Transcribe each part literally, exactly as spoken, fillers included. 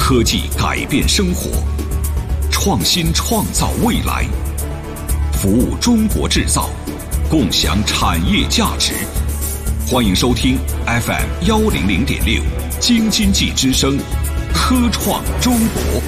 科技改变生活，创新创造未来，服务中国制造，共享产业价值。欢迎收听 F M 一零零点六京津冀之声，科创中国。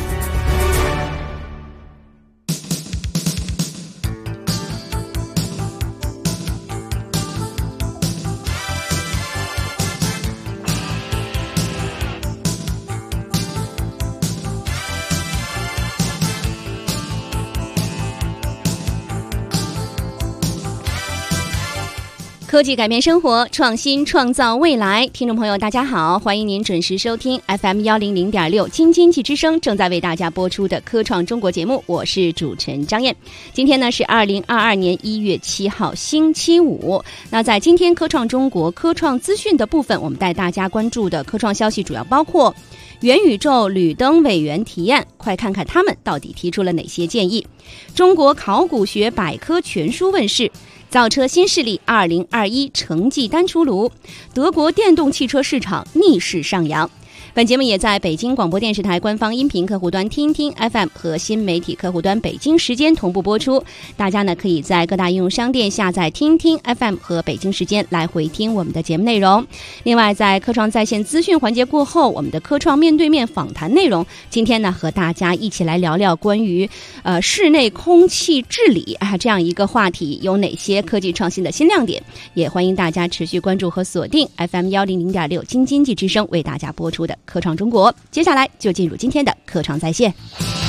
科技改变生活，创新创造未来。听众朋友大家好，欢迎您准时收听 F M 一零零点六京津冀之声正在为大家播出的科创中国节目，我是主持人张燕。今天呢是二零二二年一月七号星期五。那在今天科创中国科创资讯的部分，我们带大家关注的科创消息主要包括元宇宙履登委员提案，快看看他们到底提出了哪些建议。中国考古学百科全书问世，造车新势力二零二一成绩单出炉，德国电动汽车市场逆势上扬。本节目也在北京广播电视台官方音频客户端听听 F M 和新媒体客户端北京时间同步播出。大家呢可以在各大应用商店下载听听 F M 和北京时间来回听我们的节目内容。另外，在科创在线资讯环节过后，我们的科创面对面访谈内容，今天呢和大家一起来聊聊关于呃室内空气治理啊这样一个话题，有哪些科技创新的新亮点？也欢迎大家持续关注和锁定 F M 一零零点六京津冀之声为大家播出的科创中国。接下来就进入今天的科创在线。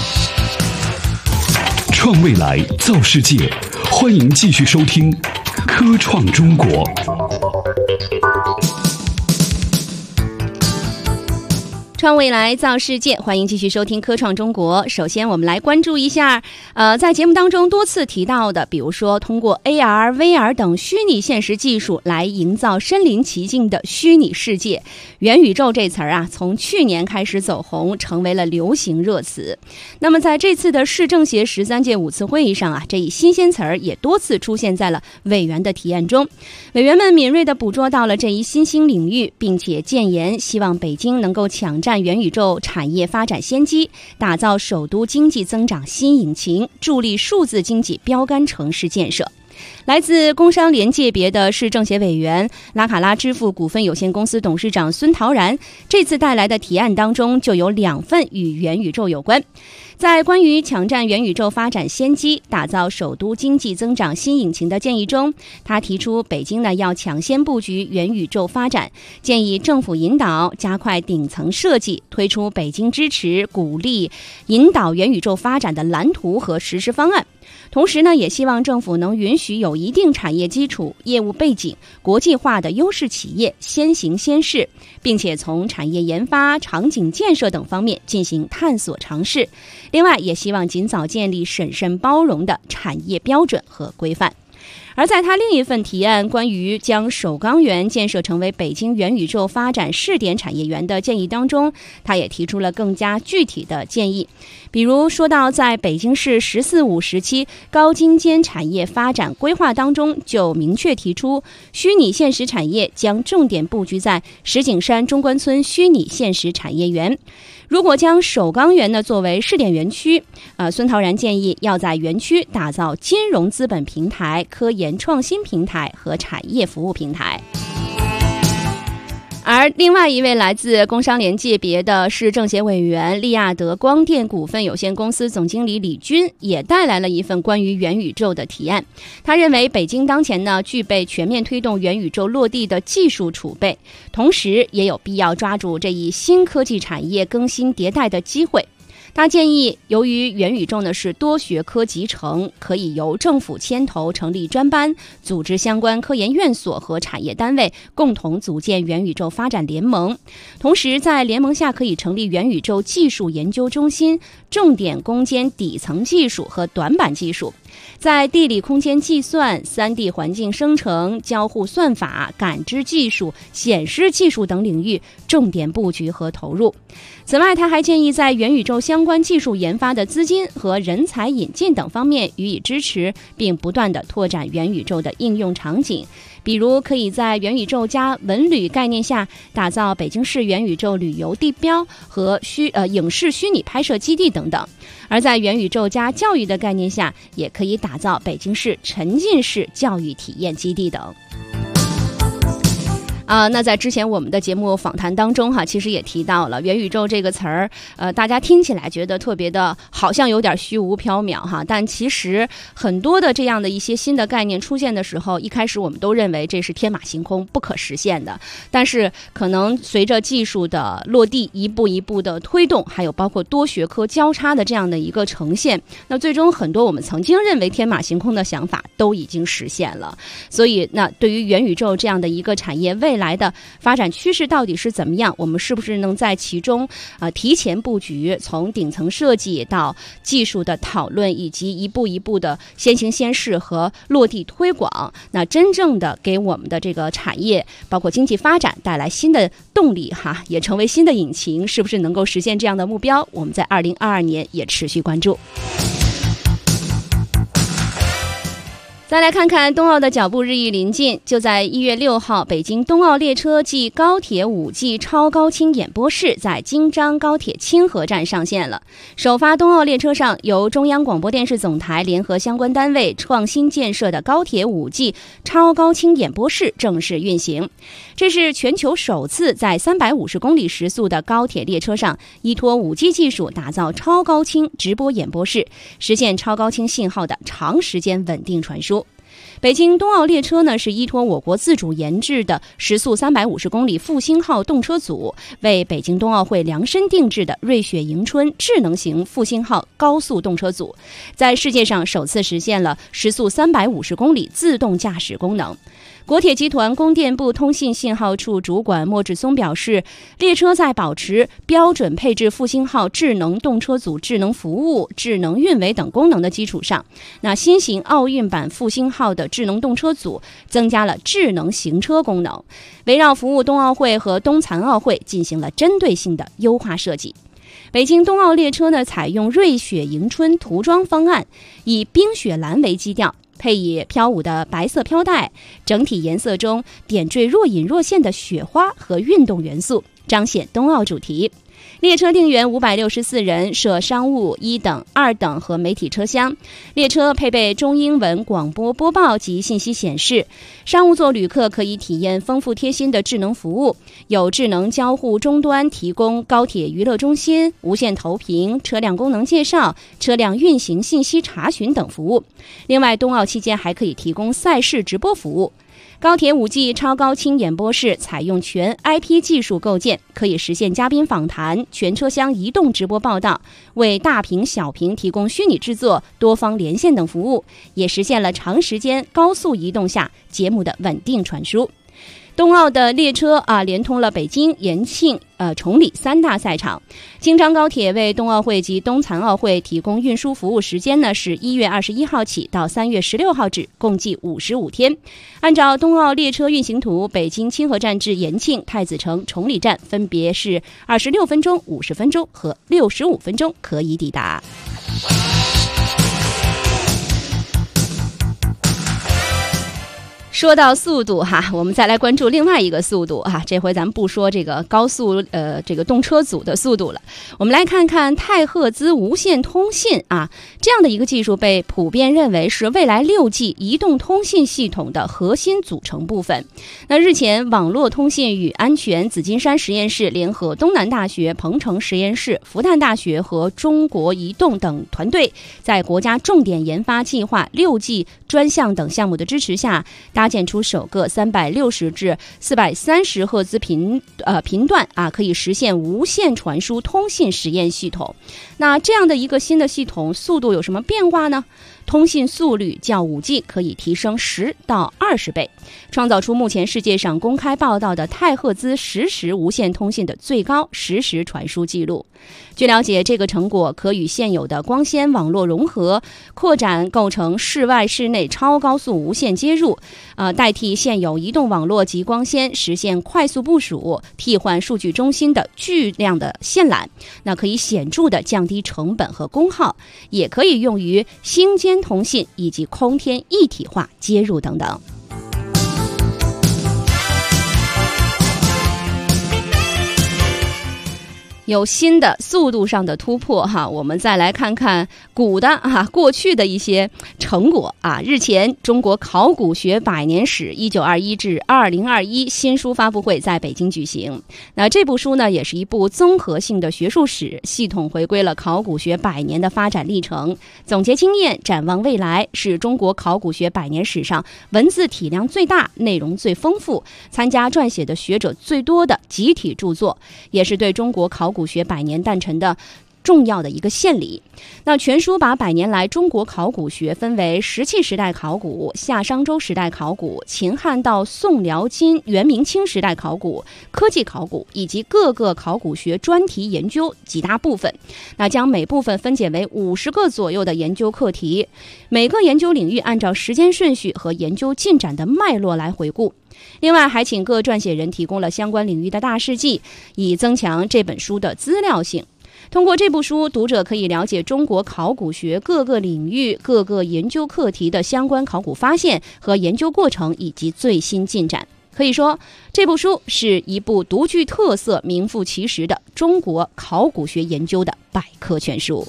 创未来，造世界，欢迎继续收听科创中国。 创未来，造世界，欢迎继续收听科创中国。首先我们来关注一下呃，在节目当中多次提到的，比如说通过 A R、V R 等虚拟现实技术来营造身临其境的虚拟世界。元宇宙这词儿啊，从去年开始走红，成为了流行热词。那么在这次的市政协十三届五次会议上啊，这一新鲜词儿也多次出现在了委员的提案中。委员们敏锐地捕捉到了这一新兴领域，并且建言希望北京能够抢占元宇宙产业发展先机，打造首都经济增长新引擎，助力数字经济标杆城市建设。来自工商联界别的市政协委员、拉卡拉支付股份有限公司董事长孙陶然，这次带来的提案当中就有两份与元宇宙有关。在关于抢占元宇宙发展先机，打造首都经济增长新引擎的建议中，他提出北京呢要抢先布局元宇宙发展，建议政府引导加快顶层设计，推出北京支持、鼓励、引导元宇宙发展的蓝图和实施方案。同时呢，也希望政府能允许有一定产业基础、业务背景、国际化的优势企业先行先试，并且从产业研发、场景建设等方面进行探索尝试。另外，也希望尽早建立审慎包容的产业标准和规范。而在他另一份提案关于将首钢园建设成为北京元宇宙发展试点产业园的建议当中，他也提出了更加具体的建议。比如说到在北京市十四五时期高精尖产业发展规划当中，就明确提出虚拟现实产业将重点布局在石景山中关村虚拟现实产业园。如果将首钢园呢作为试点园区，呃，孙陶然建议要在园区打造金融资本平台、科研创新平台和产业服务平台。而另外一位来自工商联界别的市政协委员、利亚德光电股份有限公司总经理李军也带来了一份关于元宇宙的提案。他认为北京当前呢具备全面推动元宇宙落地的技术储备，同时也有必要抓住这一新科技产业更新迭代的机会。他建议，由于元宇宙呢是多学科集成，可以由政府牵头成立专班，组织相关科研院所和产业单位共同组建元宇宙发展联盟。同时，在联盟下可以成立元宇宙技术研究中心，重点攻坚底层技术和短板技术，在地理空间计算、三 D 环境生成、交互算法、感知技术、显示技术等领域重点布局和投入。此外，他还建议在元宇宙相关技术研发的资金和人才引进等方面予以支持，并不断地拓展元宇宙的应用场景， 比如可以在元宇宙加文旅概念下打造北京市元宇宙旅游地标和虚呃影视虚拟拍摄基地等等。而在元宇宙加教育的概念下，也可以打造北京市沉浸式教育体验基地等。啊、呃，那在之前我们的节目访谈当中哈，其实也提到了元宇宙这个词儿，呃，大家听起来觉得特别的好像有点虚无缥缈哈，但其实很多的这样的一些新的概念出现的时候，一开始我们都认为这是天马行空、不可实现的，但是可能随着技术的落地，一步一步的推动，还有包括多学科交叉的这样的一个呈现，那最终很多我们曾经认为天马行空的想法都已经实现了。所以，那对于元宇宙这样的一个产业未来来的发展趋势到底是怎么样？我们是不是能在其中呃提前布局，从顶层设计到技术的讨论，以及一步一步的先行先试和落地推广，那真正的给我们的这个产业包括经济发展带来新的动力哈，也成为新的引擎，是不是能够实现这样的目标？我们在二零二二年也持续关注。再来看看冬奥的脚步日益临近，就在一月六号，北京冬奥列车暨高铁五 G 超高清演播室在京张高铁清河站上线了。首发冬奥列车上由中央广播电视总台联合相关单位创新建设的高铁五 G 超高清演播室正式运行。这是全球首次在三百五十公里时速的高铁列车上依托 五 G 技术打造超高清直播演播室，实现超高清信号的长时间稳定传输。北京冬奥列车呢是依托我国自主研制的时速三百五十公里复兴号动车组，为北京冬奥会量身定制的瑞雪迎春智能型复兴号高速动车组，在世界上首次实现了时速三百五十公里自动驾驶功能。国铁集团供电部通信信号处主管莫志松表示，列车在保持标准配置复兴号智能动车组智能服务、智能运维等功能的基础上，那新型奥运版复兴号的智能动车组增加了智能行车功能，围绕服务冬奥会和冬残奥会进行了针对性的优化设计。北京冬奥列车呢，采用瑞雪迎春涂装方案，以冰雪蓝为基调，配以飘舞的白色飘带，整体颜色中点缀若隐若现的雪花和运动元素，彰显冬奥主题。列车定员五百六十四人，设商务一等、二等和媒体车厢。列车配备中英文广播播报及信息显示。商务座旅客可以体验丰富贴心的智能服务，有智能交互终端提供高铁娱乐中心、无线投屏、车辆功能介绍、车辆运行信息查询等服务。另外，冬奥期间还可以提供赛事直播服务。高铁五 G 超高清演播室采用全 I P 技术构建，可以实现嘉宾访谈、全车厢移动直播报道，为大屏小屏提供虚拟制作、多方连线等服务，也实现了长时间高速移动下节目的稳定传输。冬奥的列车啊，连通了北京、延庆、呃崇礼三大赛场。京张高铁为冬奥会及冬残奥会提供运输服务时间呢，是一月二十一号起到三月十六号止，共计五十五天。按照冬奥列车运行图，北京清河站至延庆、太子城、崇礼站分别是二十六分钟、五十分钟和六十五分钟可以抵达。说到速度哈，我们再来关注另外一个速度哈。这回咱们不说这个高速呃这个动车组的速度了，我们来看看太赫兹无线通信啊，这样的一个技术被普遍认为是未来 六 G 移动通信系统的核心组成部分。那日前，网络通信与安全紫金山实验室联合东南大学鹏城实验室、复旦大学和中国移动等团队，在国家重点研发计划 六 G 专项等项目的支持下，搭建出首个三百六十至四百三十赫兹频呃频段啊，可以实现无线传输通信实验系统。那这样的一个新的系统，速度有什么变化呢？通信速率较 五 G 可以提升十到二十倍，创造出目前世界上公开报道的太赫兹实时无线通信的最高实时传输记录。据了解，这个成果可与现有的光纤网络融合，扩展构成室外室内超高速无线接入，呃，代替现有移动网络及光纤，实现快速部署，替换数据中心的巨量的线缆，那可以显著的降低成本和功耗，也可以用于星间通信以及空天一体化接入等等。 有新的速度上的突破哈，我们再来看看古的啊过去的一些成果啊。日前，中国考古学百年史一九二一至二零二一新书发布会在北京举行。那这部书呢，也是一部综合性的学术史，系统回归了考古学百年的发展历程，总结经验，展望未来，是中国考古学百年史上文字体量最大、内容最丰富、参加撰写的学者最多的集体著作，也是对中国考古古学百年诞辰的重要的一个献礼。那全书把百年来中国考古学分为石器时代考古、夏商周时代考古、秦汉到宋辽金元明清时代考古、科技考古以及各个考古学专题研究几大部分。那将每部分分解为五十个左右的研究课题，每个研究领域按照时间顺序和研究进展的脉络来回顾。另外还请各撰写人提供了相关领域的大事记，以增强这本书的资料性。通过这部书，读者可以了解中国考古学各个领域各个研究课题的相关考古发现和研究过程以及最新进展。可以说，这部书是一部独具特色、名副其实的中国考古学研究的百科全书。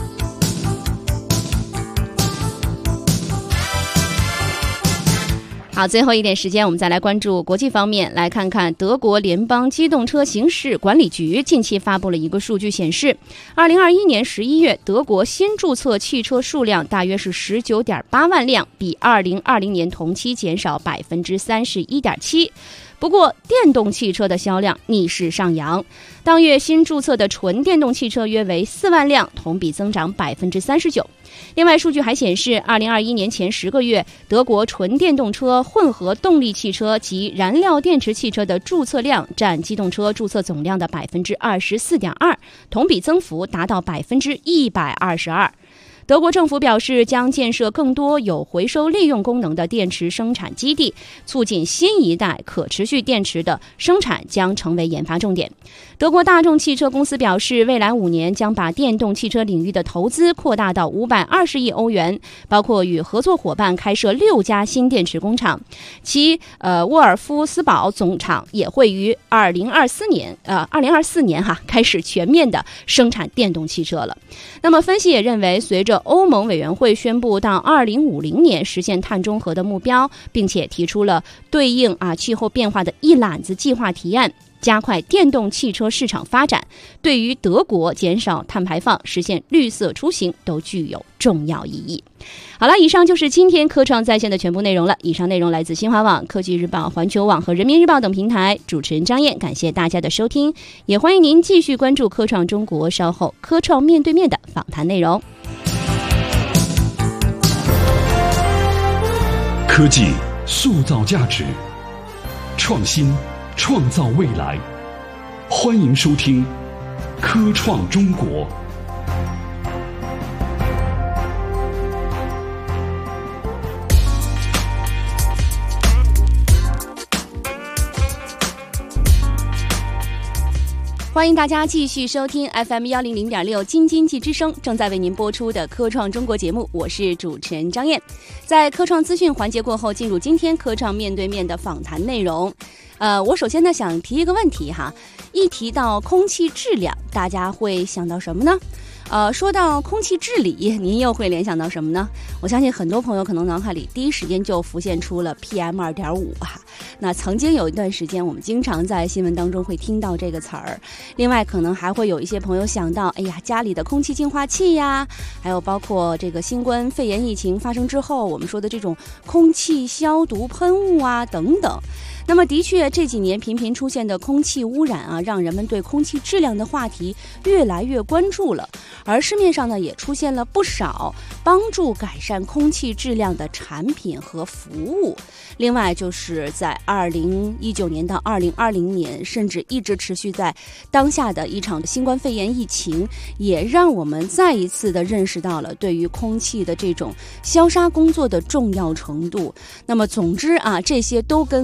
好，最后一点时间，我们再来关注国际方面，来看看德国联邦机动车行驶管理局近期发布了一个数据，显示二零二一年十一月德国新注册汽车数量大约是十九点八万辆，比二零二零年同期减少百分之三十一点七。不过电动汽车的销量逆势上扬，当月新注册的纯电动汽车约为四万辆，同比增长百分之三十九。另外，数据还显示，二零二一年前十个月，德国纯电动车、混合动力汽车及燃料电池汽车的注册量占机动车注册总量的百分之二十四点二，同比增幅达到百分之一百二十二。德国政府表示，将建设更多有回收利用功能的电池生产基地，促进新一代可持续电池的生产将成为研发重点。德国大众汽车公司表示，未来五年将把电动汽车领域的投资扩大到五百二十亿欧元，包括与合作伙伴开设六家新电池工厂，其呃沃尔夫斯堡总厂也会于二零二四年呃二零二四年哈开始全面的生产电动汽车了。那么分析也认为，随着欧盟委员会宣布到二零五零年实现碳中和的目标，并且提出了对应啊气候变化的一揽子计划提案，加快电动汽车市场发展，对于德国减少碳排放、实现绿色出行都具有重要意义。好了，以上就是今天科创在线的全部内容了。以上内容来自新华网、科技日报、环球网和人民日报等平台。主持人张燕，感谢大家的收听，也欢迎您继续关注科创中国稍后科创面对面的访谈内容。 科技塑造价值，创新创造未来。欢迎收听《科创中国》。 欢迎大家继续收听 F M 一零零点六京津冀之声正在为您播出的科创中国节目，我是主持人张燕。在科创资讯环节过后，进入今天科创面对面的访谈内容。呃，我首先呢想提一个问题哈，一提到空气质量，大家会想到什么呢？呃，说到空气治理，您又会联想到什么呢？我相信很多朋友可能脑海里第一时间就浮现出了 P M 二点五 啊。那曾经有一段时间，我们经常在新闻当中会听到这个词儿。另外，可能还会有一些朋友想到，哎呀，家里的空气净化器呀，还有包括这个新冠肺炎疫情发生之后，我们说的这种空气消毒喷雾啊等等。那么的确，这几年频频出现的空气污染啊，让人们对空气质量的话题越来越关注了。而市面上呢，也出现了不少帮助改善空气质量的产品和服务。另外，就是在二零一九年到二零二零年，甚至一直持续在当下的一场新冠肺炎疫情，也让我们再一次的认识到了对于空气的这种消杀工作的重要程度。那么，总之啊，这些都跟空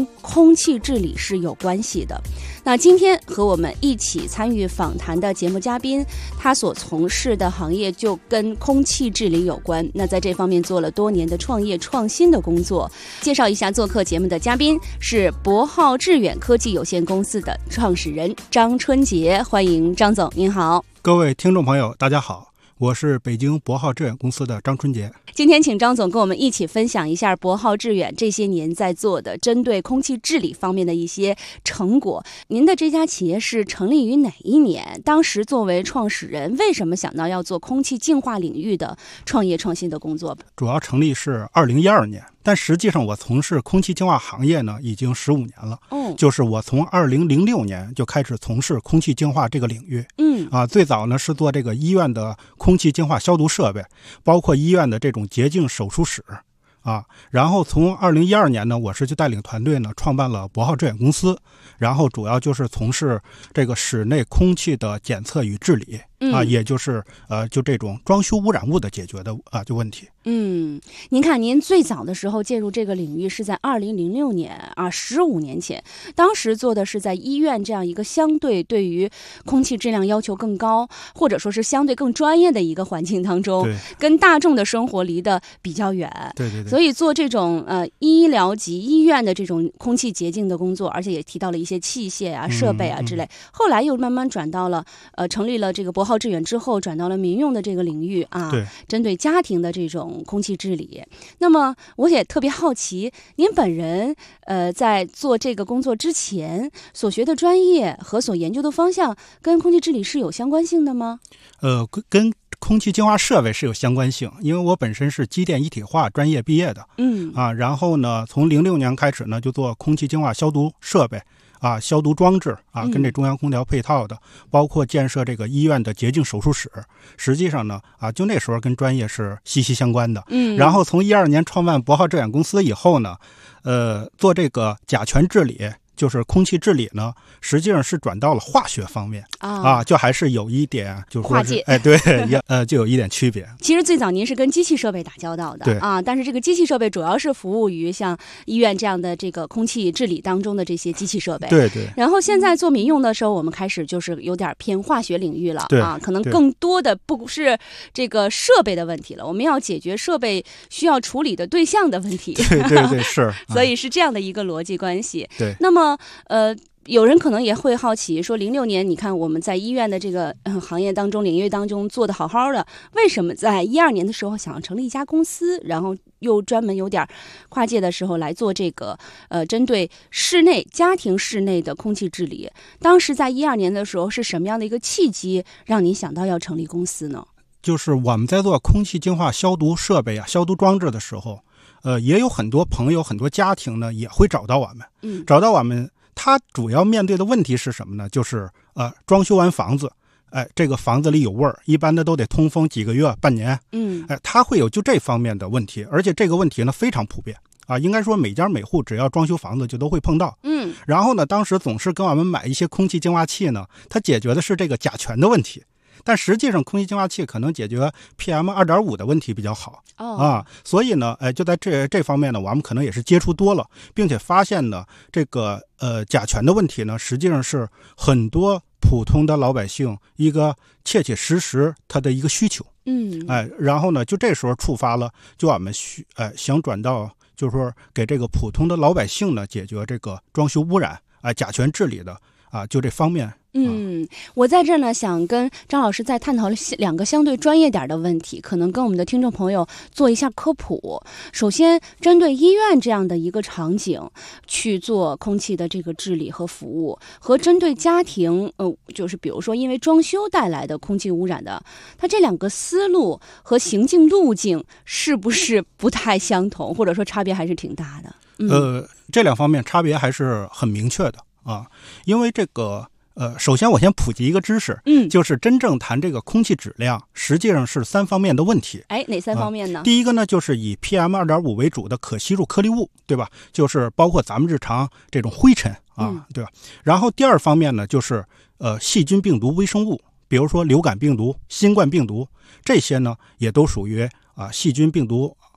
空气治理是有关系的。那今天和我们一起参与访谈的节目嘉宾，他所从事的行业就跟空气治理有关，那在这方面做了多年的创业创新的工作。介绍一下做客节目的嘉宾是博浩致远科技有限公司的创始人张春杰，欢迎张总，您好。 各位听众朋友大家好，我是北京博浩致远公司的张春杰。 今天请张总跟我们一起分享一下博浩致远这些年在做的针对空气治理方面的一些成果。您的这家企业是成立于哪一年？当时作为创始人，为什么想到要做空气净化领域的创业创新的工作？ 主要成立是二零一二年，但实际上我从事空气净化行业呢已经十五年了。哦，就是我从二零零六年就开始从事空气净化这个领域。嗯，啊，最早呢是做这个医院的空气净化消毒设备，包括医院的这种洁净手术室啊。然后从二零一二年呢，我是就带领团队呢创办了博浩致远公司，然后主要就是从事这个室内空气的检测与治理。嗯、啊，也就是呃，就这种装修污染物的解决的啊，就问题。 嗯，您看，您最早的时候介入这个领域是在二零零六年啊，十五年前，当时做的是在医院这样一个相对对于空气质量要求更高，或者说是相对更专业的一个环境当中，跟大众的生活离得比较远。 对对对。 所以做这种呃医疗级医院的这种空气洁净的工作，而且也提到了一些器械啊、设备啊之类。嗯嗯、后来又慢慢转到了呃，成立了这个博浩致远之后，转到了民用的这个领域啊， 对， 针对家庭的这种空气治理。那么我也特别好奇，您本人呃在做这个工作之前所学的专业和所研究的方向跟空气治理是有相关性的吗？ 呃，跟空气净化设备是有相关性，因为我本身是机电一体化专业毕业的。嗯啊，然后呢，从零六年开始呢，就做空气净化消毒设备。啊，消毒装置啊，跟这中央空调配套的，嗯、包括建设这个医院的洁净手术室，实际上呢，啊，就那时候跟专业是息息相关的。嗯，然后从一二年创办博浩致远公司以后呢，呃，做这个甲醛治理。就是空气治理呢，实际上是转到了化学方面、哦、啊，就还是有一点就是跨界， 哎，对，也呃，就有一点区别。 其实最早您是跟机器设备打交道的， 对啊，但是这个机器设备主要是服务于像医院这样的这个空气治理当中的这些机器设备， 对对。 然后现在做民用的时候，我们开始就是有点偏化学领域了， 对啊，可能更多的不是这个设备的问题了，我们要解决设备需要处理的对象的问题， 对对对，是， 所以是这样的一个逻辑关系。 对， 那么呃。有人可能也会好奇说，零六年你看我们在医院的这个、呃、行业当中领域当中做得好好的，为什么在一二年的时候想要成立一家公司，然后又专门有点跨界的时候来做这个呃针对室内家庭室内的空气治理？当时在一二年的时候是什么样的一个契机让你想到要成立公司呢？ 就是我们在做空气净化消毒设备啊、消毒装置的时候，呃，也有很多朋友、很多家庭呢也会找到我们，嗯，找到我们。他主要面对的问题是什么呢？就是呃，装修完房子，哎，这个房子里有味儿，一般的都得通风几个月、半年，嗯，哎，他会有就这方面的问题，而且这个问题呢非常普遍啊，应该说每家每户只要装修房子就都会碰到，嗯。然后呢，当时总是跟我们买一些空气净化器呢，它解决的是这个甲醛的问题。但实际上，空气净化器可能解决 P M 二点五 的问题比较好、oh. 啊，所以呢，哎，就在这这方面呢，我们可能也是接触多了，并且发现呢，这个呃甲醛的问题呢，实际上是很多普通的老百姓一个切切实实他的一个需求，嗯，哎，然后呢，就这时候触发了，就我们需哎想转到，就是说给这个普通的老百姓呢解决这个装修污染哎甲醛治理的啊，就这方面。 嗯，我在这儿呢，想跟张老师再探讨两个相对专业点的问题，可能跟我们的听众朋友做一下科普。首先，针对医院这样的一个场景去做空气的这个治理和服务，和针对家庭，呃，就是比如说因为装修带来的空气污染的，它这两个思路和行进路径是不是不太相同，或者说差别还是挺大的？嗯、 呃，这两方面差别还是很明确的啊，因为这个。呃，首先我先普及一个知识，嗯，就是真正谈这个空气质量，实际上是三方面的问题。 哎，哪三方面呢？ 呃、第一个呢，就是以 P M 二点五 为主的可吸入颗粒物，对吧？就是包括咱们日常这种灰尘啊，嗯、对吧？然后第二方面呢，就是呃细菌、病毒、微生物，比如说流感病毒、新冠病毒，这些呢也都属于啊细菌、病毒啊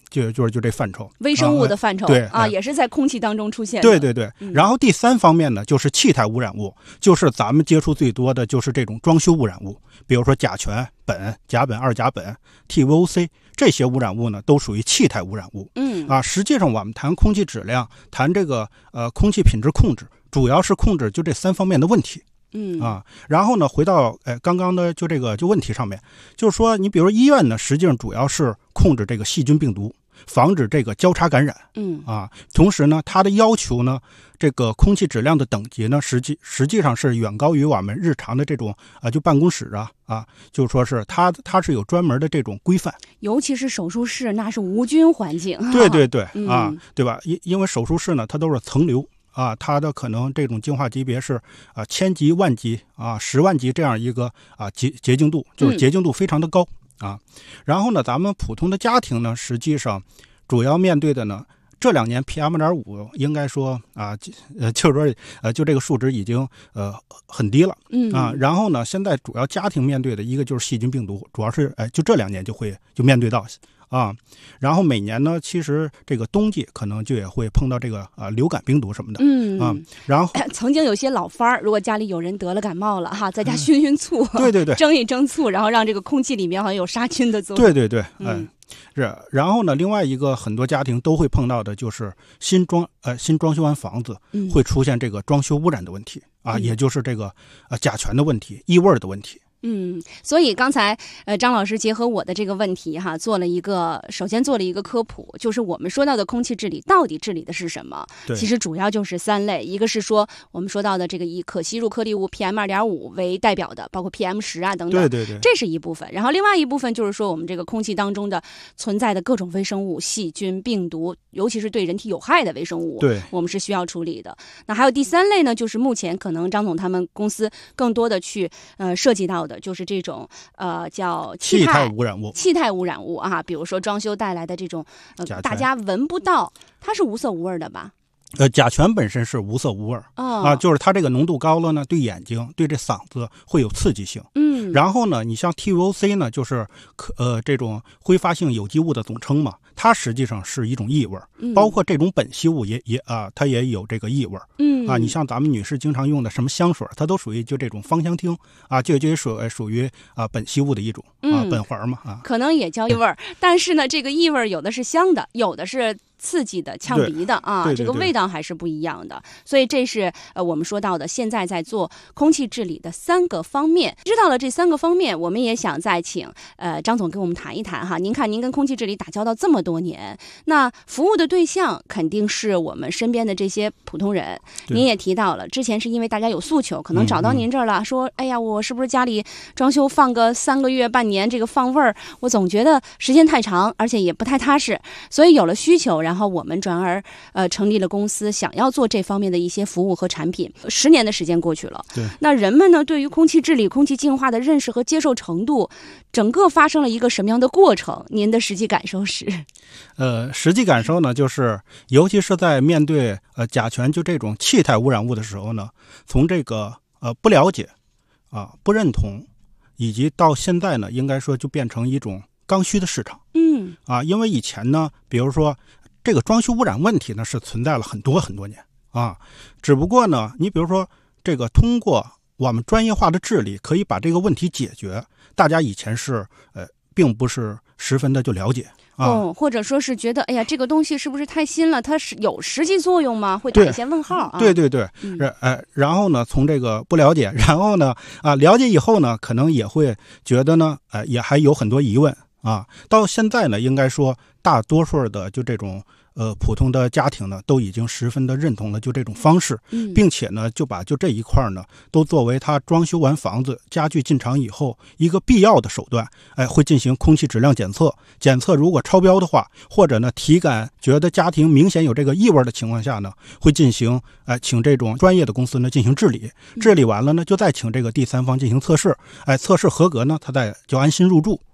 就就是就这范畴， 微生物的范畴， 啊对啊，也是在空气当中出现的。 对对对。然后第三方面呢，就是气态污染物，就是咱们接触最多的就是这种装修污染物，比如说甲醛、苯、甲苯、二甲苯、T V O C 这些污染物呢，都属于气态污染物。 嗯啊，实际上我们谈空气质量，谈这个呃空气品质控制，主要是控制就这三方面的问题。 嗯啊，然后呢，回到呃刚刚的就这个就问题上面，就是说你比如医院呢，实际上主要是控制这个细菌病毒，防止这个交叉感染。 嗯啊，同时呢，它的要求呢，这个空气质量的等级呢，实际实际上是远高于我们日常的这种啊，就办公室啊啊，就是说是它它是有专门的这种规范， 尤其是手术室，那是无菌环境。 对对对、 嗯、 啊，对吧？因因为手术室呢，它都是层流。啊，它的可能这种净化级别是啊千级、万级啊、十万级这样一个啊洁洁净度，就是洁净度非常的高、嗯、啊。然后呢，咱们普通的家庭呢，实际上主要面对的呢，这两年 P M 二点五 应该说啊，呃，就是说呃，就这个数值已经呃很低了， 嗯啊。然后呢，现在主要家庭面对的一个就是细菌病毒，主要是哎、呃，就这两年就会就面对到。啊，然后每年呢，其实这个冬季可能就也会碰到这个啊流感病毒什么的， 嗯啊，然后、 呃、曾经有些老番儿，如果家里有人得了感冒了哈，在家熏熏醋， 嗯、对对对， 蒸一蒸醋，然后让这个空气里面好像有杀菌的作用， 对对对， 嗯。 嗯是，然后呢，另外一个很多家庭都会碰到的就是新装呃新装修完房子会出现这个装修污染的问题、嗯、啊，也就是这个呃甲醛的问题、异味的问题。 嗯，所以刚才呃张老师结合我的这个问题哈，做了一个首先做了一个科普，就是我们说到的空气治理到底治理的是什么？其实主要就是三类，一个是说我们说到的这个以可吸入颗粒物 P M 二点五 为代表的，包括 P M 十 啊等等， 对对对， 这是一部分。然后另外一部分就是说我们这个空气当中的存在的各种微生物、细菌、病毒，尤其是对人体有害的微生物， 对， 我们是需要处理的。那还有第三类呢，就是目前可能张总他们公司更多的去呃涉及到的就是这种呃叫气态污染物， 气态污染物啊，比如说装修带来的这种呃大家闻不到，它是无色无味的吧？ 呃，甲醛本身是无色无味、 哦、 啊，就是它这个浓度高了呢，对眼睛、对这嗓子会有刺激性。 嗯， 然后呢，你像 T V O C 呢，就是可呃这种挥发性有机物的总称嘛，它实际上是一种异味， 嗯、 包括这种苯系物也也啊，它也有这个异味。 嗯啊，你像咱们女士经常用的什么香水，它都属于就这种芳香烃啊，就就属属于啊苯系物的一种啊，苯环嘛啊， 可能也叫异味，但是呢，这个异味有的是香的，有的是刺激的、呛鼻的啊， 对对对对， 这个味道还是不一样的。所以这是呃我们说到的现在在做空气治理的三个方面。知道了这三个方面，我们也想再请呃张总跟我们谈一谈哈。您看您跟空气治理打交道这么多年，那服务的对象肯定是我们身边的这些普通人。您也提到了，之前是因为大家有诉求，可能找到您这儿了，嗯嗯说哎呀，我是不是家里装修放个三个月、半年，这个放味儿，我总觉得时间太长，而且也不太踏实，所以有了需求。然后我们转而呃成立了公司，想要做这方面的一些服务和产品。十年的时间过去了， 对， 那人们呢对于空气治理、空气净化的认识和接受程度，整个发生了一个什么样的过程？您的实际感受是？ 呃，实际感受呢，就是尤其是在面对呃甲醛就这种气态污染物的时候呢，从这个呃不了解啊、不认同，以及到现在呢，应该说就变成一种刚需的市场。 嗯啊，因为以前呢，比如说这个装修污染问题呢是存在了很多很多年啊，只不过呢，你比如说这个通过我们专业化的治理可以把这个问题解决，大家以前是呃并不是十分的就了解啊、 哦，或者说是觉得哎呀这个东西是不是太新了，它是有实际作用吗？会打一些问号啊。 对对对， 嗯、 呃，然后呢从这个不了解，然后呢啊了解以后呢，可能也会觉得呢呃也还有很多疑问啊，到现在呢应该说大多数的就这种呃，普通的家庭呢，都已经十分的认同了就这种方式， 嗯， 并且呢，就把就这一块呢，都作为他装修完房子、家具进场以后一个必要的手段。哎，会进行空气质量检测，检测如果超标的话，或者呢体感觉得家庭明显有这个异味的情况下呢，会进行哎请这种专业的公司呢进行治理，治理完了呢，就再请这个第三方进行测试，哎，测试合格呢，他再就安心入住。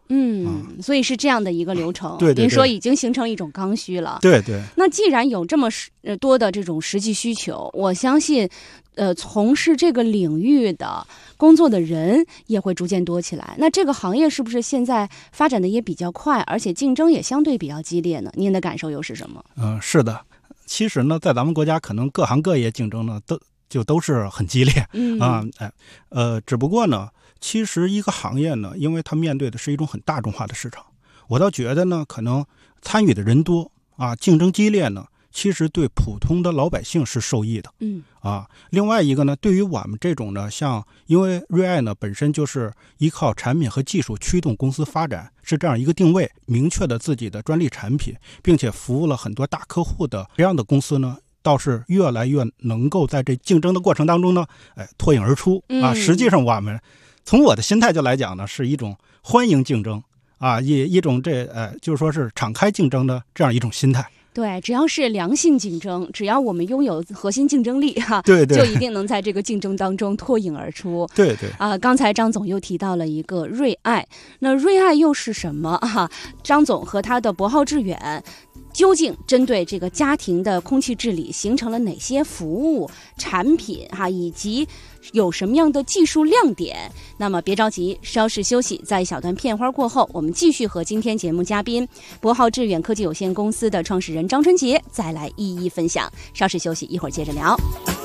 嗯，嗯所以是这样的一个流程。 对对对， 您说已经形成一种刚需了。 对对。 那既然有这么多的这种实际需求，我相信，呃，从事这个领域的工作的人也会逐渐多起来。那这个行业是不是现在发展的也比较快，而且竞争也相对比较激烈呢？您的感受又是什么？ 嗯、呃，是的。其实呢，在咱们国家，可能各行各业竞争呢，都就都是很激烈。 嗯啊，哎，呃，只不过呢，其实一个行业呢，因为它面对的是一种很大众化的市场，我倒觉得呢，可能参与的人多啊，竞争激烈呢，其实对普通的老百姓是受益的。 嗯啊，另外一个呢，对于我们这种呢，像因为瑞爱呢本身就是依靠产品和技术驱动公司发展，是这样一个定位，明确的自己的专利产品，并且服务了很多大客户的这样的公司呢，倒是越来越能够在这竞争的过程当中呢，哎，脱颖而出啊。 嗯、 实际上我们从我的心态就来讲呢，是一种欢迎竞争啊，一一种这呃，就是说是敞开竞争的这样一种心态。 对，只要是良性竞争，只要我们拥有核心竞争力哈， 对对， 就一定能在这个竞争当中脱颖而出。 对对啊、呃，刚才张总又提到了一个瑞爱，那瑞爱又是什么哈？张总和他的博浩致远究竟针对这个家庭的空气治理形成了哪些服务产品哈，以及有什么样的技术亮点？那么别着急，稍事休息，在一小段片花过后，我们继续和今天节目嘉宾博浩致远科技有限公司的创始人张春杰再来一一分享。稍事休息，一会儿接着聊。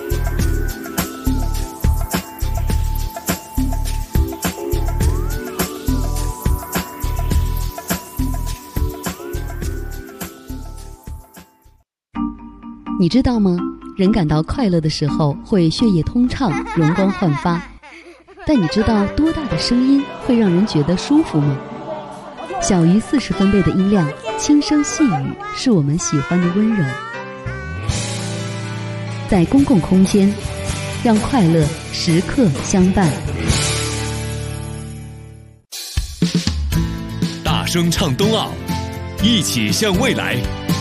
你知道吗？人感到快乐的时候会血液通畅，容光焕发。但你知道多大的声音会让人觉得舒服吗？小于四十分贝的音量，轻声细语，是我们喜欢的温柔。在公共空间，让快乐时刻相伴。 大声唱冬奥，一起向未来。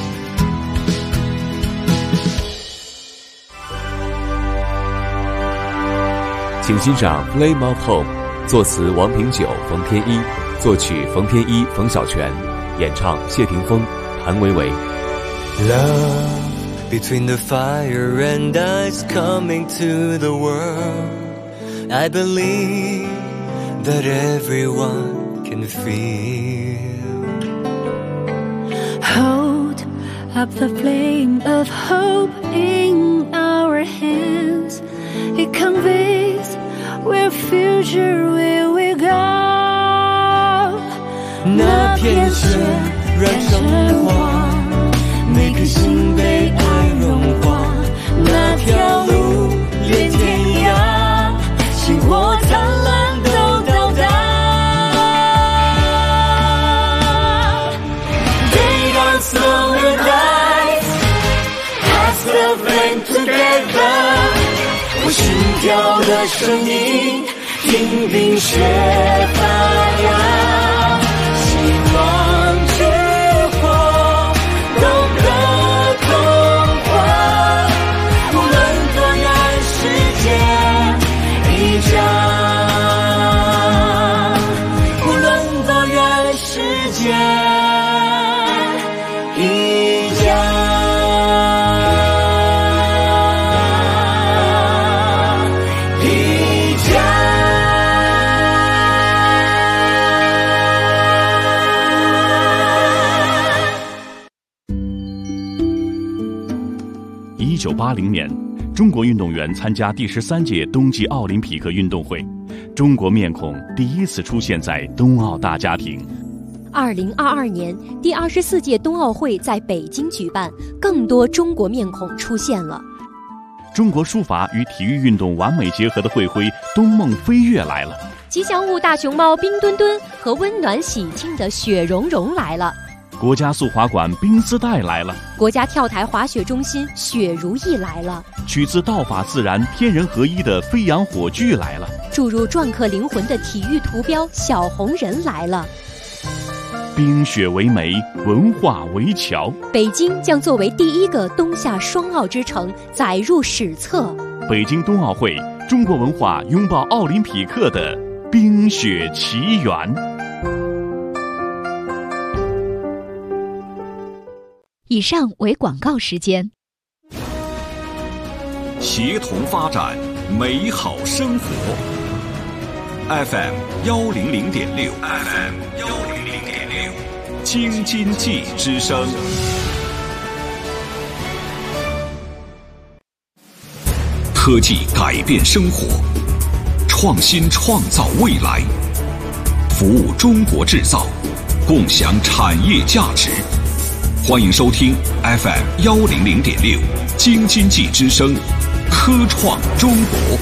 请欣赏《Flame of Home》，作词王平久、冯天一，作曲冯天一、冯小泉，演唱谢霆锋、谭维维。 Love between the fire and ice coming to the world. I believe that everyone can feel. Hold up the flame of hope in our hands. It conveys where future will we go. 那片雪染成黄，每颗心被爱融化。那条路连天涯，星火灿烂都到达。They don't slow their dice, pass the flame together. 我心跳的声音，听冰雪发芽，希望之火，懂得痛快，无论多远世界一家，无论多远世界一家。 一九八零年，中国运动员参加第十三届冬季奥林匹克运动会，中国面孔第一次出现在冬奥大家庭。 二零二二年，第二十四届冬奥会在北京举办，更多中国面孔出现了。 中国书法与体育运动完美结合的会徽“冬梦飞跃”来了。 吉祥物大熊猫冰墩墩和温暖喜庆的雪融融来了。 国家速滑馆冰丝带来了， 国家跳台滑雪中心雪如意来了， 取自道法自然、天人合一的飞扬火炬来了， 注入篆刻灵魂的体育图标小红人来了。 冰雪为媒，文化为桥， 北京将作为第一个冬夏双奥之城载入史册。 北京冬奥会，中国文化拥抱奥林匹克的冰雪奇缘。 以上为广告时间。 协同发展，美好生活。F M 幺零零点六 ，F M 幺零零点六，京津冀之声。科技改变生活，创新创造未来，服务中国制造，共享产业价值。欢迎收听 F M 幺零零点六京津冀之声，科创中国。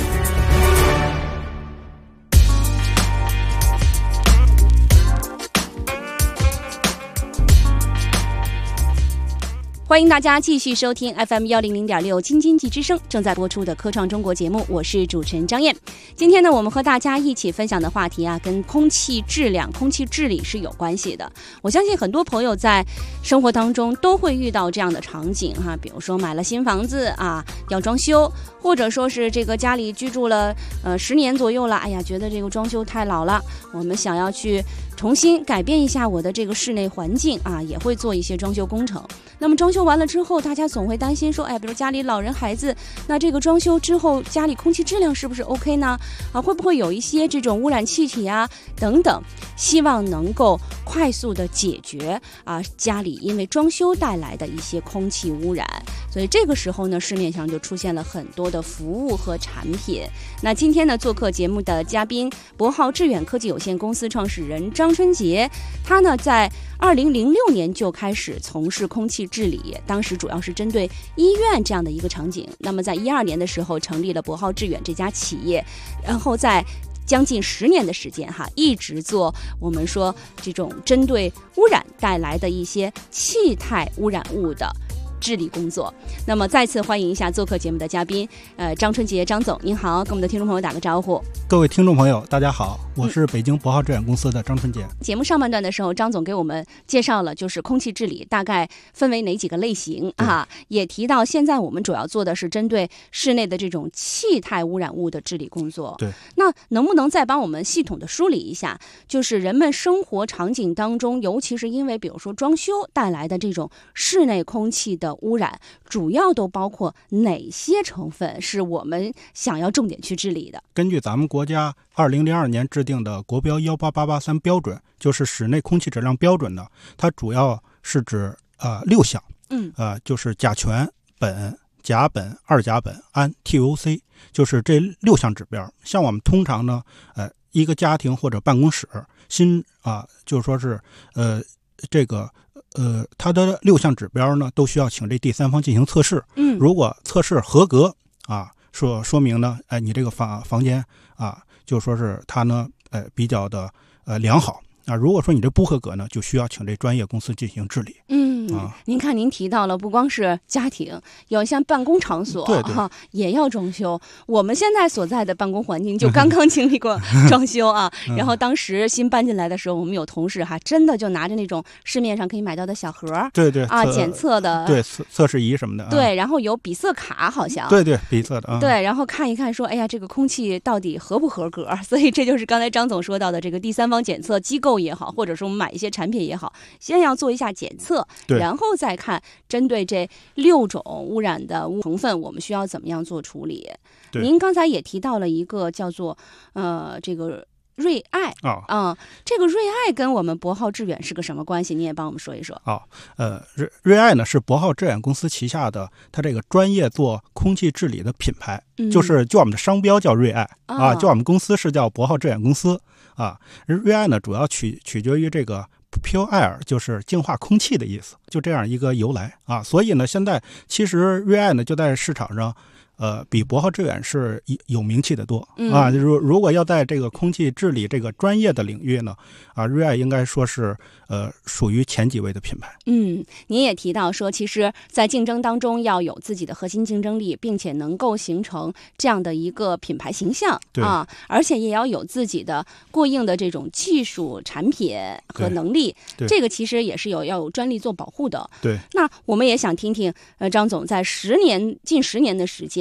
欢迎大家继续收听 F M 幺零零点六京津冀之声正在播出的科创中国节目，我是主持人张燕。今天呢，我们和大家一起分享的话题啊，跟空气质量、空气治理是有关系的。我相信很多朋友在生活当中都会遇到这样的场景哈、啊，比如说买了新房子啊，要装修，或者说是这个家里居住了呃十年左右了，哎呀，觉得这个装修太老了，我们想要去重新改变一下我的这个室内环境啊，也会做一些装修工程。那么装修完了之后，大家总会担心说，哎，比如家里老人孩子，那这个装修之后家里空气质量是不是 OK 呢？啊，会不会有一些这种污染气体啊等等？希望能够快速的解决啊家里因为装修带来的一些空气污染。所以这个时候呢，市面上就出现了很多的服务和产品。那今天呢，做客节目的嘉宾，博浩致远科技有限公司创始人张春杰，他呢在二零零六年就开始从事空气治理，当时主要是针对医院这样的一个场景。那么在一二年的时候，成立了博浩致远这家企业，然后在将近十年的时间哈，一直做我们说这种针对污染带来的一些气态污染物的治理工作。那么再次欢迎一下做客节目的嘉宾，呃，张春杰张总，您好，跟我们的听众朋友打个招呼。 各位听众朋友，大家好，我是北京博浩致远公司的张春杰。 节目上半段的时候，张总给我们介绍了就是空气治理大概分为哪几个类型啊，也提到现在我们主要做的是针对室内的这种气态污染物的治理工作。 对， 那能不能再帮我们系统的梳理一下，就是人们生活场景当中，尤其是因为比如说装修带来的这种室内空气的污染，主要都包括哪些成分是我们想要重点去治理的？ 根据咱们国家二零零二年制定的国标一八八八三标准，就是室内空气质量标准呢，它主要是指呃六项， 嗯， 呃就是甲醛、苯、甲苯、二甲苯、氨、T O C， 就是这六项指标。像我们通常呢，呃一个家庭或者办公室新啊、呃，就是说是呃这个。呃，它的六项指标呢，都需要请这第三方进行测试。 嗯， 如果测试合格啊，说说明呢，哎，你这个房房间啊，就说是它呢，呃，比较的呃良好啊。如果说你这不合格呢，就需要请这专业公司进行治理。 嗯， 啊， 您看您提到了，不光是家庭，有像办公场所， 对对哈，也要装修。我们现在所在的办公环境就刚刚经历过装修啊， 嗯、 然后当时新搬进来的时候，我们有同事哈，真的就拿着那种市面上可以买到的小盒， 对对啊，检测的， 对测测试仪什么的， 对，然后有比色卡好像， 对对比色的啊， 对，然后看一看说，哎呀，这个空气到底合不合格？所以这就是刚才张总说到的这个第三方检测机构也好，或者说我们买一些产品也好，先要做一下检测，然后再看针对这六种污染的成分，我们需要怎么样做处理。您刚才也提到了一个叫做呃这个瑞爱啊、哦嗯，这个瑞爱跟我们博浩致远是个什么关系？你也帮我们说一说。 哦，呃，瑞瑞爱呢是博浩致远公司旗下的，它这个专业做空气治理的品牌，嗯、就是就我们的商标叫瑞爱、哦、啊，就我们公司是叫博浩致远公司啊。瑞爱呢主要取取决于这个。Pure Air 就是净化空气的意思，就这样一个由来啊。所以呢，现在其实瑞爱呢就在市场上，呃，比博浩致远是有名气的多、嗯、啊。如如果要在这个空气治理这个专业的领域呢，啊，瑞爱应该说是呃属于前几位的品牌。 嗯，您也提到说，其实，在竞争当中要有自己的核心竞争力，并且能够形成这样的一个品牌形象啊，而且也要有自己的过硬的这种技术产品和能力。这个其实也是有要有专利做保护的。 对。 那我们也想听听，呃，张总在十年近十年的时间。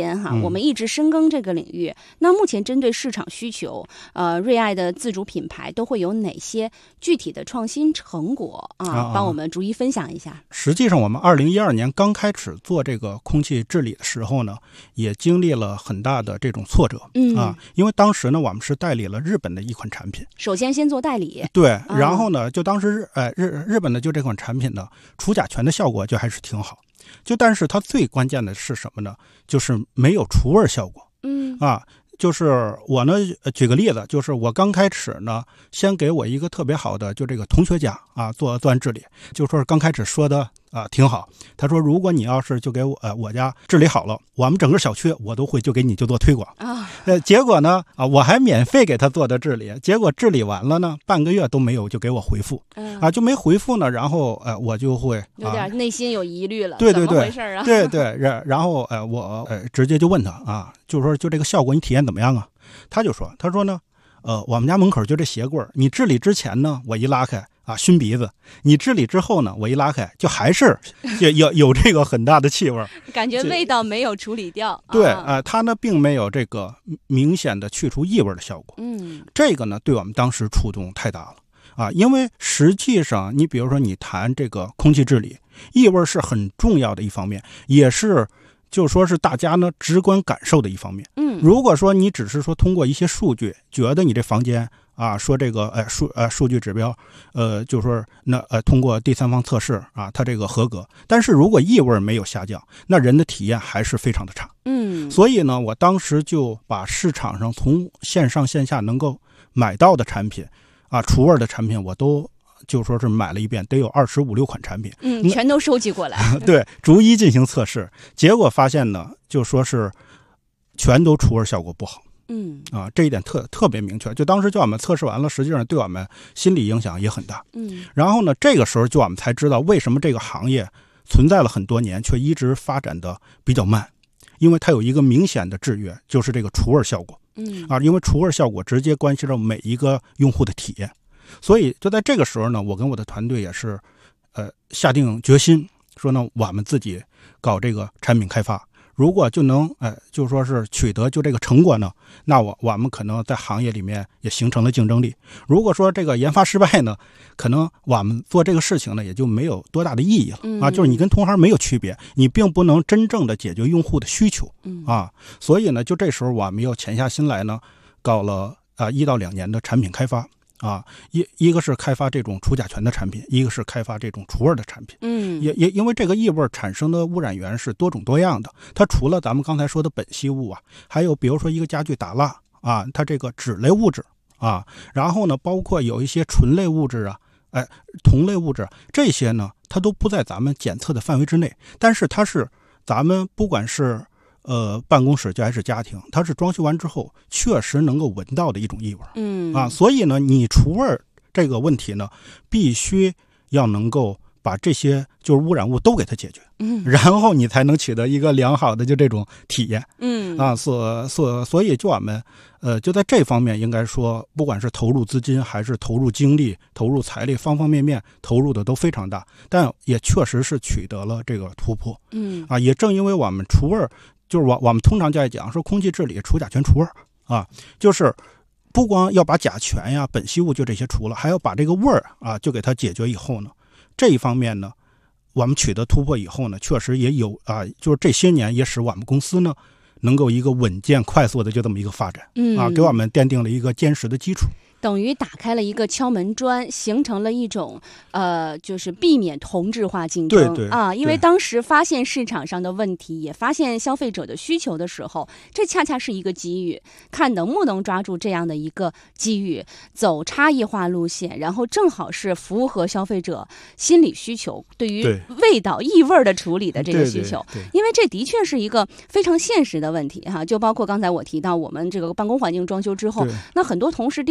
间哈， 嗯、 我们一直深耕这个领域。那目前针对市场需求，呃，瑞爱的自主品牌都会有哪些具体的创新成果啊？ 啊帮我们逐一分享一下。 实际上，我们二零一二年刚开始做这个空气治理的时候呢，也经历了很大的这种挫折， 嗯啊，因为当时呢，我们是代理了日本的一款产品。 首先先做代理， 对，然后呢，就当时日呃日日本的就这款产品呢，除甲醛的效果就还是挺好，就但是它最关键的是什么呢？就是没有除味效果。 嗯啊，就是我呢，举个例子，就是我刚开始呢，先给我一个特别好的就这个同学家啊做做完治理，就说刚开始说的啊挺好。他说，如果你要是就给我呃我家治理好了，我们整个小区我都会就给你就做推广啊。 呃，结果呢啊，我还免费给他做的治理，结果治理完了呢，半个月都没有就给我回复， 嗯、 啊就没回复呢，然后呃我就会、啊、 有点内心有疑虑了， 对对对， 怎么回事啊？ 对对，然然后呃我呃直接就问他啊，就说就这个效果你体验怎么样啊？他就说，他说呢，呃，我们家门口就这鞋柜，你治理之前呢，我一拉开啊，熏鼻子；你治理之后呢，我一拉开，就还是有有有这个很大的气味， 感觉味道没有处理掉。 对啊， 呃，它呢并没有这个明显的去除异味的效果。 嗯， 这个呢，对我们当时触动太大了啊，因为实际上，你比如说你谈这个空气治理，异味是很重要的一方面，也是。就说是大家呢直观感受的一方面。 嗯， 如果说你只是说通过一些数据，觉得你这房间啊，说这个呃数呃数据指标，呃，就说那呃通过第三方测试啊，它这个合格。但是如果异味没有下降，那人的体验还是非常的差。 嗯， 所以呢，我当时就把市场上从线上线下能够买到的产品啊，除味的产品，我都。就说是买了一遍，得有二十五六款产品， 嗯，全都收集过来， 对，逐一进行测试，结果发现呢，就说是全都除味效果不好， 嗯啊，这一点特特别明确。就当时叫我们测试完了，实际上对我们心理影响也很大， 嗯。 然后呢，这个时候就我们才知道为什么这个行业存在了很多年，却一直发展的比较慢，因为它有一个明显的制约，就是这个除味效果， 嗯啊，因为除味效果直接关系到每一个用户的体验。所以就在这个时候呢，我跟我的团队也是，呃，下定决心说呢，我们自己搞这个产品开发。如果就能，呃，就说是取得就这个成果呢，那我我们可能在行业里面也形成了竞争力。如果说这个研发失败呢，可能我们做这个事情呢也就没有多大的意义了啊。就是你跟同行没有区别，你并不能真正的解决用户的需求啊。所以呢，就这时候我们又潜下心来呢，搞了啊一到两年的产品开发。啊，一一个是开发这种除甲醛的产品，一个是开发这种除味的产品。 嗯， 也也因为这个异味产生的污染源是多种多样的，它除了咱们刚才说的苯系物啊，还有比如说一个家具打蜡啊，它这个酯类物质啊，然后呢，包括有一些醇类物质啊，哎，酮类物质，这些呢，它都不在咱们检测的范围之内，但是它是咱们不管是呃，办公室就还是家庭，它是装修完之后确实能够闻到的一种异味， 嗯啊，所以呢，你除味这个问题呢，必须要能够把这些就是污染物都给它解决， 嗯， 然后你才能取得一个良好的就这种体验， 嗯啊，所所所以就我们呃就在这方面应该说，不管是投入资金还是投入精力、投入财力，方方面面投入的都非常大，但也确实是取得了这个突破， 嗯啊，也正因为我们除味。就是我我们通常在讲说空气治理除甲醛除味啊，就是不光要把甲醛呀、苯系物就这些除了，还要把这个味儿啊就给它解决以后呢，这一方面呢，我们取得突破以后呢，确实也有啊，就是这些年也使我们公司呢能够一个稳健快速的就这么一个发展， 嗯啊，给我们奠定了一个坚实的基础。 等于打开了一个敲门砖，形成了一种呃，就是避免同质化竞争。 对对啊，因为对当时发现市场上的问题，也发现消费者的需求的时候，这恰恰是一个机遇，看能不能抓住这样的一个机遇，走差异化路线，然后正好是符合消费者心理需求，对于对味道异味的处理的这个对对需求。 对因为这的确是一个非常现实的问题哈，就包括刚才我提到我们这个办公环境装修之后对， 那很多同事第一时间就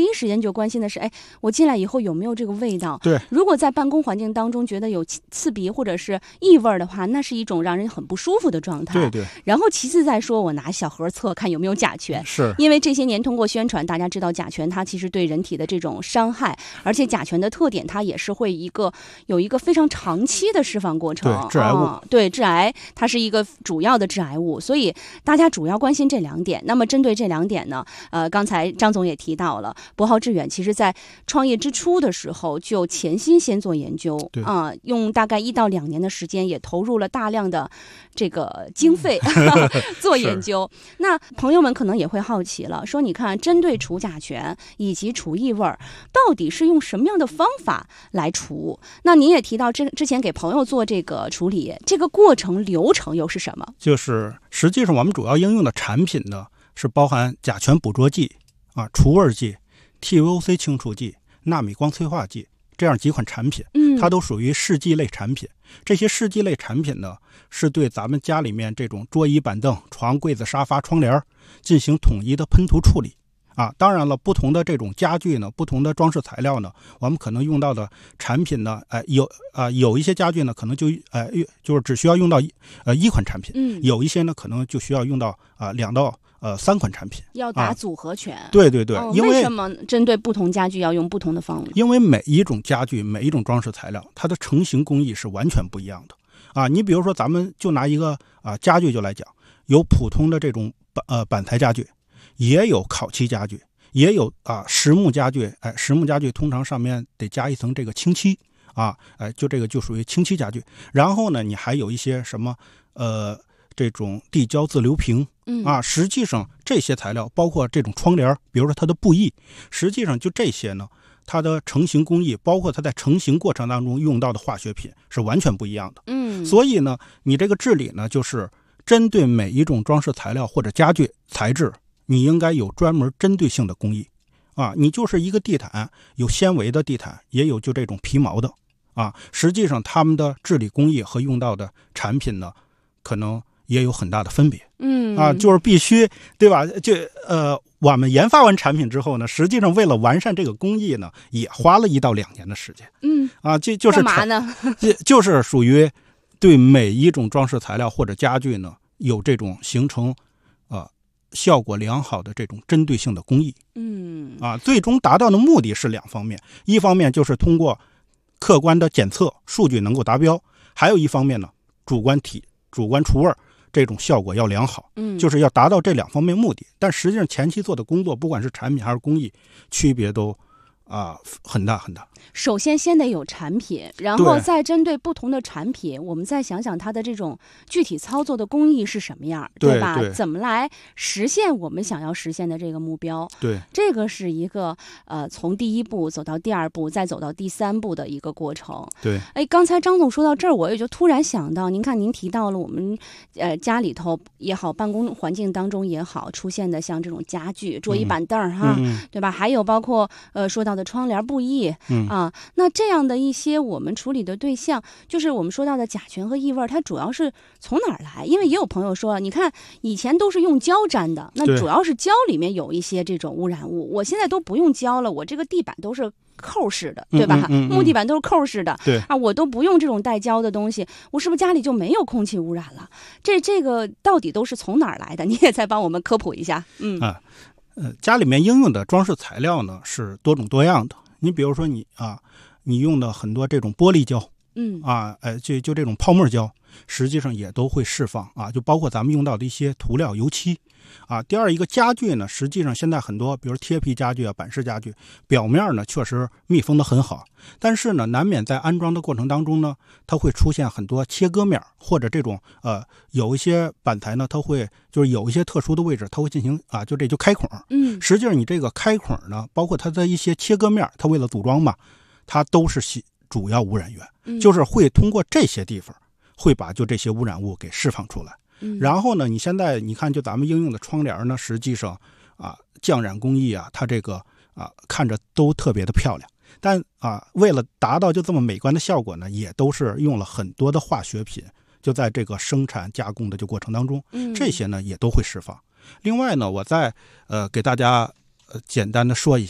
就关心的是，哎，我进来以后有没有这个味道？ 对， 如果在办公环境当中觉得有刺鼻或者是异味的话，那是一种让人很不舒服的状态。 对对。 然后其次再说，我拿小盒测看有没有甲醛， 是因为这些年通过宣传，大家知道甲醛它其实对人体的这种伤害，而且甲醛的特点，它也是会一个有一个非常长期的释放过程。 对，致癌物。 哦、对，致癌它是一个主要的致癌物，所以大家主要关心这两点。那么针对这两点呢，呃，刚才张总也提到了，博浩致远其实在创业之初的时候就潜心先做研究，啊、呃，用大概一到两年的时间，也投入了大量的这个经费、嗯、做研究。那朋友们可能也会好奇了，说你看，针对除甲醛以及除异味，到底是用什么样的方法来除？那您也提到之之前给朋友做这个处理，这个过程流程又是什么？ 就是实际上我们主要应用的产品呢，是包含甲醛捕捉剂啊、除味剂、T V O C 清除剂、纳米光催化剂这样几款产品， 嗯， 它都属于试剂类产品。这些试剂类产品呢，是对咱们家里面这种桌椅板凳、床柜子沙发窗帘进行统一的喷涂处理啊。当然了，不同的这种家具呢，不同的装饰材料呢，我们可能用到的产品呢，哎、呃、有啊、呃、有一些家具呢，可能就呃就是只需要用到一呃一款产品， 嗯，有一些呢可能就需要用到啊、呃、两到呃三款产品， 要打组合拳。啊、 对对对、哦，因为为什么针对不同家具要用不同的方法？ 因为每一种家具、每一种装饰材料，它的成型工艺是完全不一样的啊。你比如说，咱们就拿一个啊家具就来讲，有普通的这种板呃板材家具，也有烤漆家具，也有啊实木家具。哎，实木家具通常上面得加一层这个清漆啊，哎，就这个就属于清漆家具。然后呢，你还有一些什么呃。这种地胶自流平啊，实际上这些材料包括这种窗帘，比如说它的布艺，实际上就这些呢，它的成型工艺，包括它在成型过程当中用到的化学品是完全不一样的。 嗯， 所以呢，你这个治理呢，就是针对每一种装饰材料或者家具材质，你应该有专门针对性的工艺啊。你就是一个地毯，有纤维的地毯，也有就这种皮毛的啊。实际上，他们的治理工艺和用到的产品呢，可能也有很大的分别， 嗯啊，就是必须对吧？就呃，我们研发完产品之后呢，实际上为了完善这个工艺呢，也花了一到两年的时间， 嗯啊，这就是干嘛呢？ 就就是属于对每一种装饰材料或者家具呢，有这种形成呃效果良好的这种针对性的工艺， 嗯啊，最终达到的目的是两方面，一方面就是通过客观的检测数据能够达标，还有一方面呢，主观体主观除味这种效果要良好， 嗯， 就是要达到这两方面目的。但实际上前期做的工作，不管是产品还是工艺，区别都啊、呃、很大很大。 首先先得有产品，然后再针对不同的产品，我们再想想它的这种具体操作的工艺是什么样， 对吧？ 对， 怎么来实现我们想要实现的这个目标？ 对， 这个是一个呃从第一步走到第二步，再走到第三步的一个过程。 对， 哎，刚才张总说到这儿，我也就突然想到，您看您提到了我们呃家里头也好，办公环境当中也好，出现的像这种家具、桌椅板凳哈、 嗯嗯， 对吧？还有包括呃说到的窗帘、布艺， 嗯啊，那这样的一些我们处理的对象，就是我们说到的甲醛和异味，它主要是从哪儿来？因为也有朋友说，你看以前都是用胶粘的，那主要是胶里面有一些这种污染物，我现在都不用胶了，我这个地板都是扣式的，对吧？ 嗯嗯嗯、 木地板都是扣式的， 对啊，我都不用这种带胶的东西，我是不是家里就没有空气污染了？这这个到底都是从哪儿来的？你也再帮我们科普一下。嗯啊，呃，家里面应用的装饰材料呢是多种多样的。你比如说你啊。你用的很多这种玻璃胶， 嗯啊，呃，就就这种泡沫胶，实际上也都会释放啊，就包括咱们用到的一些涂料、油漆，啊。第二一个家具呢，实际上现在很多，比如贴皮家具啊、板式家具，表面呢确实密封的很好，但是呢，难免在安装的过程当中呢，它会出现很多切割面，或者这种呃，有一些板材呢，它会就是有一些特殊的位置，它会进行啊，就这就开孔， 嗯， 实际上你这个开孔呢，包括它的一些切割面，它为了组装嘛。它都是主要污染源、 嗯， 就是会通过这些地方，会把就这些污染物给释放出来。 嗯、 然后呢，你现在你看，就咱们应用的窗帘呢，实际上啊，降染工艺啊，它这个啊看着都特别的漂亮，但啊，为了达到就这么美观的效果呢，也都是用了很多的化学品，就在这个生产加工的这过程当中， 嗯、 这些呢也都会释放。另外呢，我再呃给大家呃简单的说一下。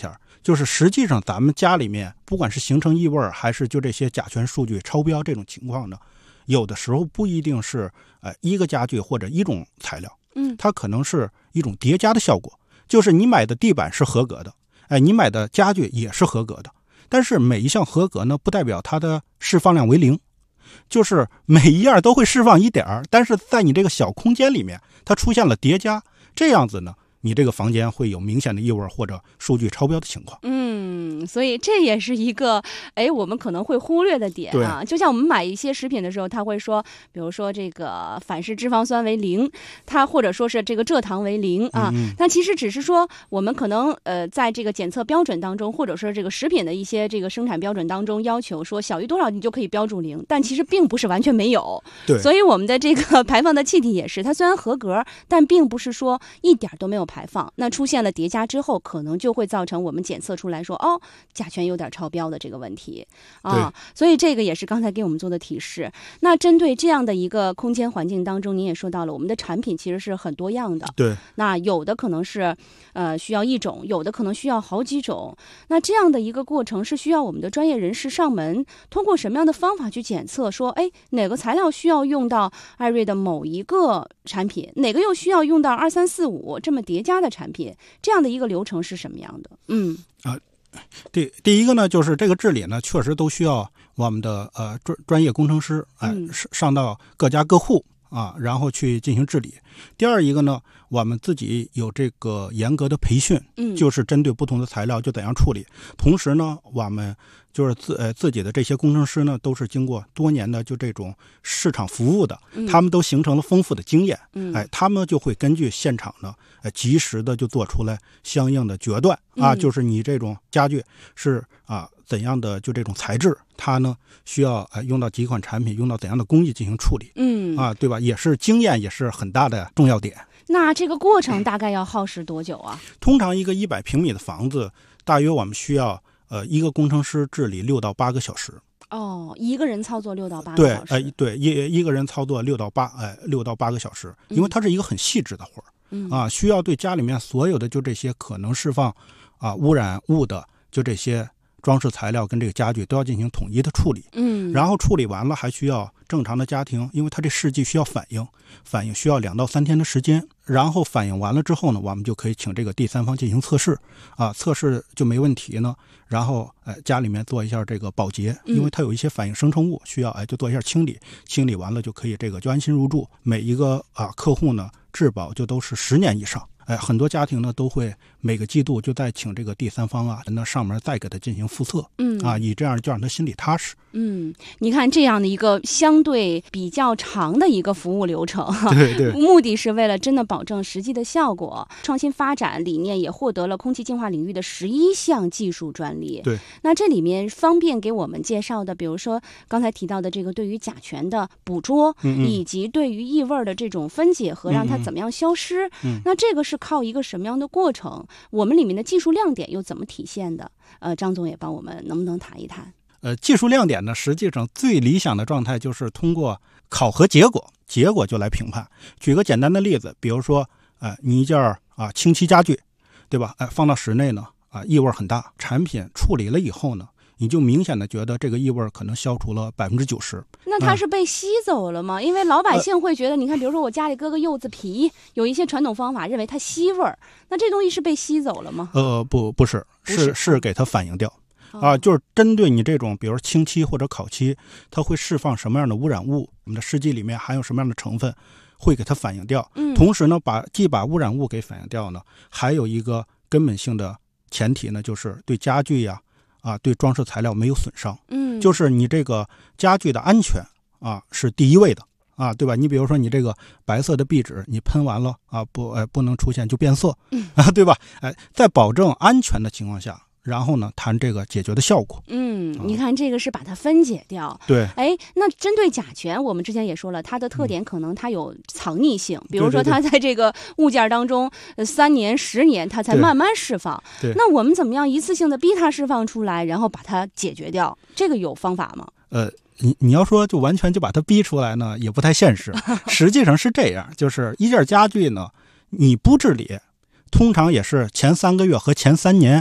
就是实际上咱们家里面不管是形成异味还是就这些甲醛数据超标这种情况呢，有的时候不一定是呃一个家具或者一种材料， 嗯， 它可能是一种叠加的效果。就是你买的地板是合格的，哎，你买的家具也是合格的，但是每一项合格呢，不代表它的释放量为零，就是每一样都会释放一点儿，但是在你这个小空间里面，它出现了叠加，这样子呢，你这个房间会有明显的异味或者数据超标的情况。 嗯，所以这也是一个哎我们可能会忽略的点啊。就像我们买一些食品的时候，他会说，比如说这个反式脂肪酸为零，它或者说是这个蔗糖为零啊。嗯、但其实只是说我们可能呃在这个检测标准当中，或者说这个食品的一些这个生产标准当中要求说小于多少你就可以标注零，但其实并不是完全没有。 对， 所以我们的这个排放的气体也是，它虽然合格，但并不是说一点都没有排放。那出现了叠加之后，可能就会造成我们检测出来说，哦，甲醛有点超标的这个问题啊。所以这个也是刚才给我们做的提示。那针对这样的一个空间环境当中，您也说到了，我们的产品其实是很多样的。 对。 那有的可能是呃需要一种，有的可能需要好几种。那这样的一个过程是需要我们的专业人士上门，通过什么样的方法去检测？说，哎，哪个材料需要用到艾瑞的某一个产品，哪个又需要用到二三四五这么叠加的产品？这样的一个流程是什么样的？嗯啊，第第一个呢，就是这个治理呢，确实都需要我们的呃专专业工程师哎、呃、上到各家各户啊，然后去进行治理。第二一个呢，我们自己有这个严格的培训， 嗯， 就是针对不同的材料就怎样处理。同时呢，我们就是自呃自己的这些工程师呢，都是经过多年的就这种市场服务的， 嗯、 他们都形成了丰富的经验， 嗯， 哎，他们就会根据现场呢，呃，及时的就做出来相应的决断啊， 嗯、 就是你这种家具是啊怎样的就这种材质，它呢需要呃用到几款产品，用到怎样的工艺进行处理， 嗯啊，对吧？也是经验也是很大的重要点。 那这个过程大概要耗时多久啊？ 通常一个一百平米的房子，大约我们需要呃一个工程师治理六到八个小时。 哦，一个人操作六到八个小时。 对，呃，对，一一个人操作六到八，哎、呃，六到八个小时，因为它是一个很细致的活儿， 嗯啊，需要对家里面所有的就这些可能释放啊污染物的就这些装饰材料跟这个家具都要进行统一的处理， 嗯， 然后处理完了还需要正常的家庭，因为它这试剂需要反应，反应需要两到三天的时间，然后反应完了之后呢，我们就可以请这个第三方进行测试，啊，测试就没问题呢，然后哎家里面做一下这个保洁，因为它有一些反应生成物需要哎就做一下清理，清理完了就可以这个就安心入住。每一个啊客户呢质保就都是十年以上。哎，很多家庭呢都会每个季度就再请这个第三方啊，那上面再给他进行复测， 嗯啊，以这样就让他心里踏实。 嗯，你看这样的一个相对比较长的一个服务流程， 对对， 目的是为了真的保证实际的效果。创新发展理念也获得了空气净化领域的十一项技术专利。 对， 那这里面方便给我们介绍的，比如说刚才提到的这个对于甲醛的捕捉， 嗯嗯以及对于异味的这种分解和让它怎么样消失， 嗯嗯那这个是靠一个什么样的过程？我们里面的技术亮点又怎么体现的？呃，张总也帮我们能不能谈一谈？ 呃，技术亮点呢，实际上最理想的状态就是通过考核结果，结果就来评判。举个简单的例子，比如说，呃，你一件啊清漆家具，对吧？哎、呃，放到室内呢，啊，异味很大，产品处理了以后呢，你就明显的觉得这个异味可能消除了百分之九十。 那它是被吸走了吗？嗯、因为老百姓会觉得，你看，比如说我家里搁个柚子皮，有一些传统方法认为它吸味儿，那这东西是被吸走了吗？ 呃，不，不是，是是, 是给它反应掉。啊，就是针对你这种，比如清漆或者烤漆，它会释放什么样的污染物？我们的试剂里面含有什么样的成分，会给它反应掉。 嗯， 同时呢，把既把污染物给反应掉呢，还有一个根本性的前提呢，就是对家具呀，啊，对装饰材料没有损伤。 嗯， 就是你这个家具的安全啊是第一位的啊，对吧？你比如说你这个白色的壁纸，你喷完了啊，不，哎，不能出现就变色， 嗯啊，对吧？哎，在保证安全的情况下。然后呢，谈这个解决的效果。 嗯，你看这个是把它分解掉。 对， 哎，那针对甲醛，我们之前也说了，它的特点可能它有藏匿性，嗯、比如说它在这个物件当中，呃，三年、十年它才慢慢释放。 对， 那我们怎么样一次性的逼它释放出来，然后把它解决掉？这个有方法吗？ 呃，你你要说就完全就把它逼出来呢，也不太现实。实际上是这样，就是一件家具呢，你不治理，通常也是前三个月和前三年。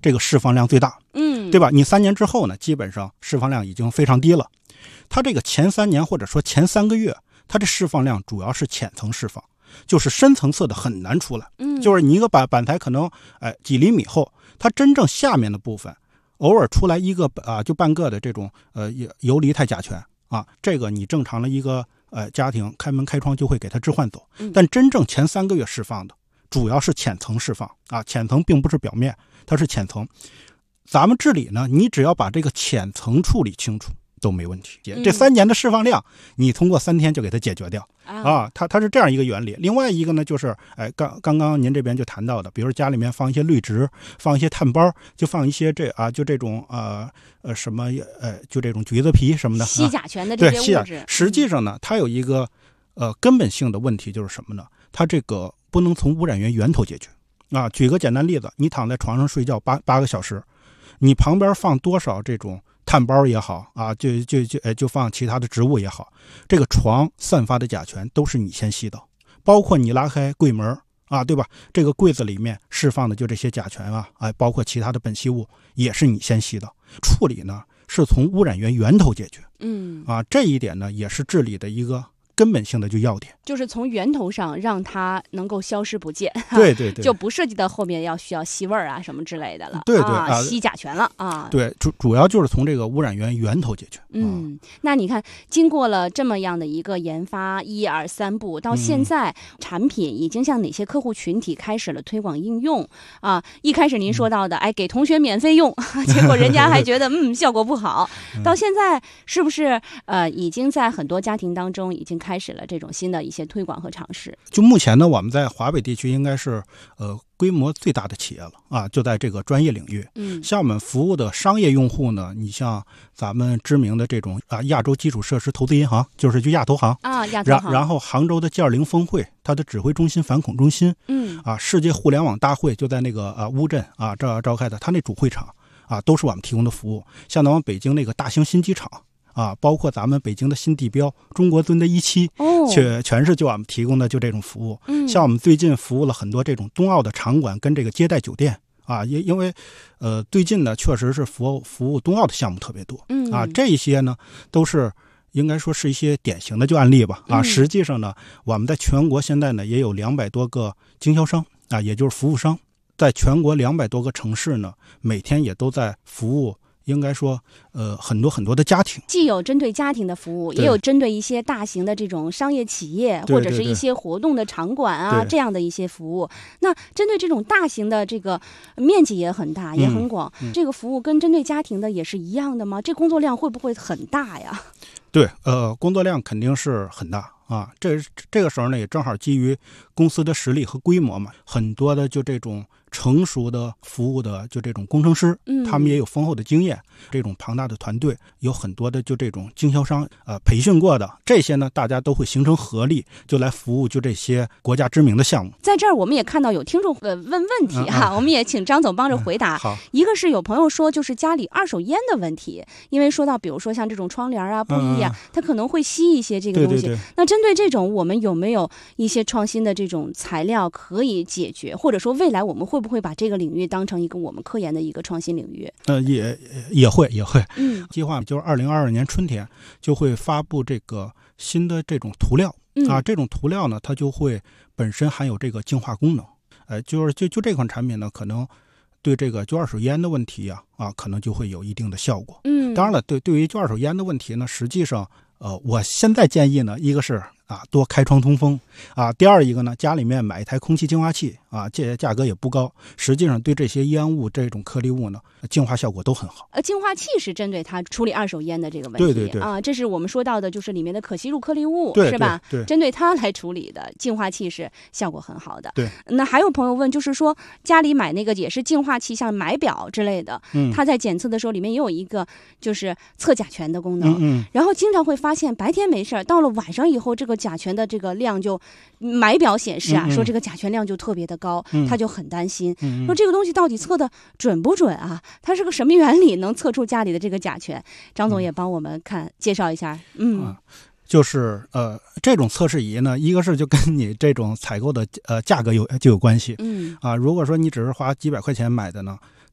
这个释放量最大， 嗯， 对吧？你三年之后呢，基本上释放量已经非常低了。它这个前三年或者说前三个月，它这释放量主要是浅层释放，就是深层次的很难出来。 嗯， 就是你一个板板材可能哎几厘米厚，它真正下面的部分偶尔出来一个啊就半个的这种呃游离态甲醛啊，这个你正常的一个呃家庭开门开窗就会给它置换走。但真正前三个月释放的主要是浅层释放啊，浅层并不是表面，它是浅层。咱们治理呢，你只要把这个浅层处理清楚都没问题。这三年的释放量，你通过三天就给它解决掉啊，它它是这样一个原理。另外一个呢，就是哎，刚刚刚您这边就谈到的，比如家里面放一些滤植，放一些碳包，就放一些这啊，就这种呃呃什么呃，就这种橘子皮什么的， 吸甲醛的这些物质。 实际上呢，它有一个呃根本性的问题就是什么呢？它这个不能从污染源源头解决啊。举个简单例子，你躺在床上睡觉八八个小时，你旁边放多少这种碳包也好啊，就就就就放其他的植物也好，这个床散发的甲醛都是你先吸到，包括你拉开柜门啊，对吧？这个柜子里面释放的就这些甲醛啊，哎，包括其他的苯系物也是你先吸到。处理呢是从污染源源头解决， 嗯啊，这一点呢也是治理的一个根本性的就要点， 就是从源头上让它能够消失不见。 对对对， 就不涉及到后面要需要吸味儿啊什么之类的了。 对对啊， 啊吸甲醛了啊。 对，主主要就是从这个污染源源头解决。 嗯，那你看，经过了这么样的一个研发，一二三步，到现在、嗯、产品已经向哪些客户群体开始了推广应用啊？一开始您说到的，哎，给同学免费用，结果人家还觉得嗯效果不好。到现在是不是呃已经在很多家庭当中已经开始了这种新的一些推广和尝试？ 就目前呢，我们在华北地区应该是呃规模最大的企业了啊，就在这个专业领域。 嗯， 像我们服务的商业用户呢，你像咱们知名的这种啊亚洲基础设施投资银行，就是就亚投行啊，亚投行。 然后杭州的 G 二零 峰会，它的指挥中心反恐中心， 嗯啊，世界互联网大会就在那个啊乌镇啊这召开的，它那主会场啊都是我们提供的服务。像咱们北京那个大兴新机场。啊，包括咱们北京的新地标中国尊的一期， 哦， 全全是就我们提供的就这种服务。 嗯， 像我们最近服务了很多这种冬奥的场馆跟这个接待酒店啊，因因为呃最近呢确实是服务服务冬奥的项目特别多， 嗯啊，这一些呢都是应该说是一些典型的就案例吧啊。 嗯、 实际上呢，我们在全国现在呢也有两百多个经销商啊，也就是服务商，在全国两百多个城市呢，每天也都在服务。应该说，呃，很多很多的家庭， 既有针对家庭的服务，也有针对一些大型的这种商业企业或者是一些活动的场馆啊这样的一些服务。那针对这种大型的这个面积也很大，也很广， 嗯嗯、 这个服务跟针对家庭的也是一样的吗？这工作量会不会很大呀？ 对，呃，工作量肯定是很大啊。这这个时候呢，也正好基于公司的实力和规模嘛，很多的就这种。成熟的服务的就这种工程师， 嗯， 他们也有丰厚的经验。这种庞大的团队有很多的就这种经销商，呃，培训过的这些呢，大家都会形成合力，就来服务就这些国家知名的项目。 在这儿我们也看到有听众呃问问题哈、啊嗯嗯，我们也请张总帮着回答。 嗯、好， 一个是有朋友说就是家里二手烟的问题，因为说到比如说像这种窗帘啊、布艺啊，它可能会吸一些这个东西。 对对对， 那针对这种，我们有没有一些创新的这种材料可以解决，或者说未来我们会不会把这个领域当成一个我们科研的一个创新领域？ 呃，也也会也会。 嗯， 计划就是二零二二年春天就会发布这个新的这种涂料、 嗯、 啊，这种涂料呢，它就会本身含有这个净化功能。呃，就是就就这款产品呢，可能对这个就二手烟的问题呀、啊，啊，可能就会有一定的效果。 嗯， 当然了，对对于就二手烟的问题呢，实际上，呃，我现在建议呢，一个是啊多开窗通风啊，第二一个呢，家里面买一台空气净化器啊，这价格也不高，实际上对这些烟雾这种颗粒物呢，净化效果都很好。 呃，净化器是针对它处理二手烟的这个问题， 对对对啊，这是我们说到的，就是里面的可吸入颗粒物， 对是吧？ 对，对针对它来处理的净化器是效果很好的。 对， 那还有朋友问，就是说家里买那个也是净化器，像买表之类的， 嗯， 它在检测的时候里面也有一个就是测甲醛的功能， 嗯嗯， 然后经常会发现白天没事，到了晚上以后，这个甲醛的这个量就买表显示啊， 嗯嗯说这个甲醛量就特别的高， 嗯、 他就很担心， 嗯嗯说这个东西到底测的准不准啊？它是个什么原理能测出家里的这个甲醛？张总也帮我们看、嗯、介绍一下。嗯， 啊、就是呃，这种测试仪呢，一个是就跟你这种采购的呃价格有就有关系。 嗯， 啊，如果说你只是花几百块钱买的呢，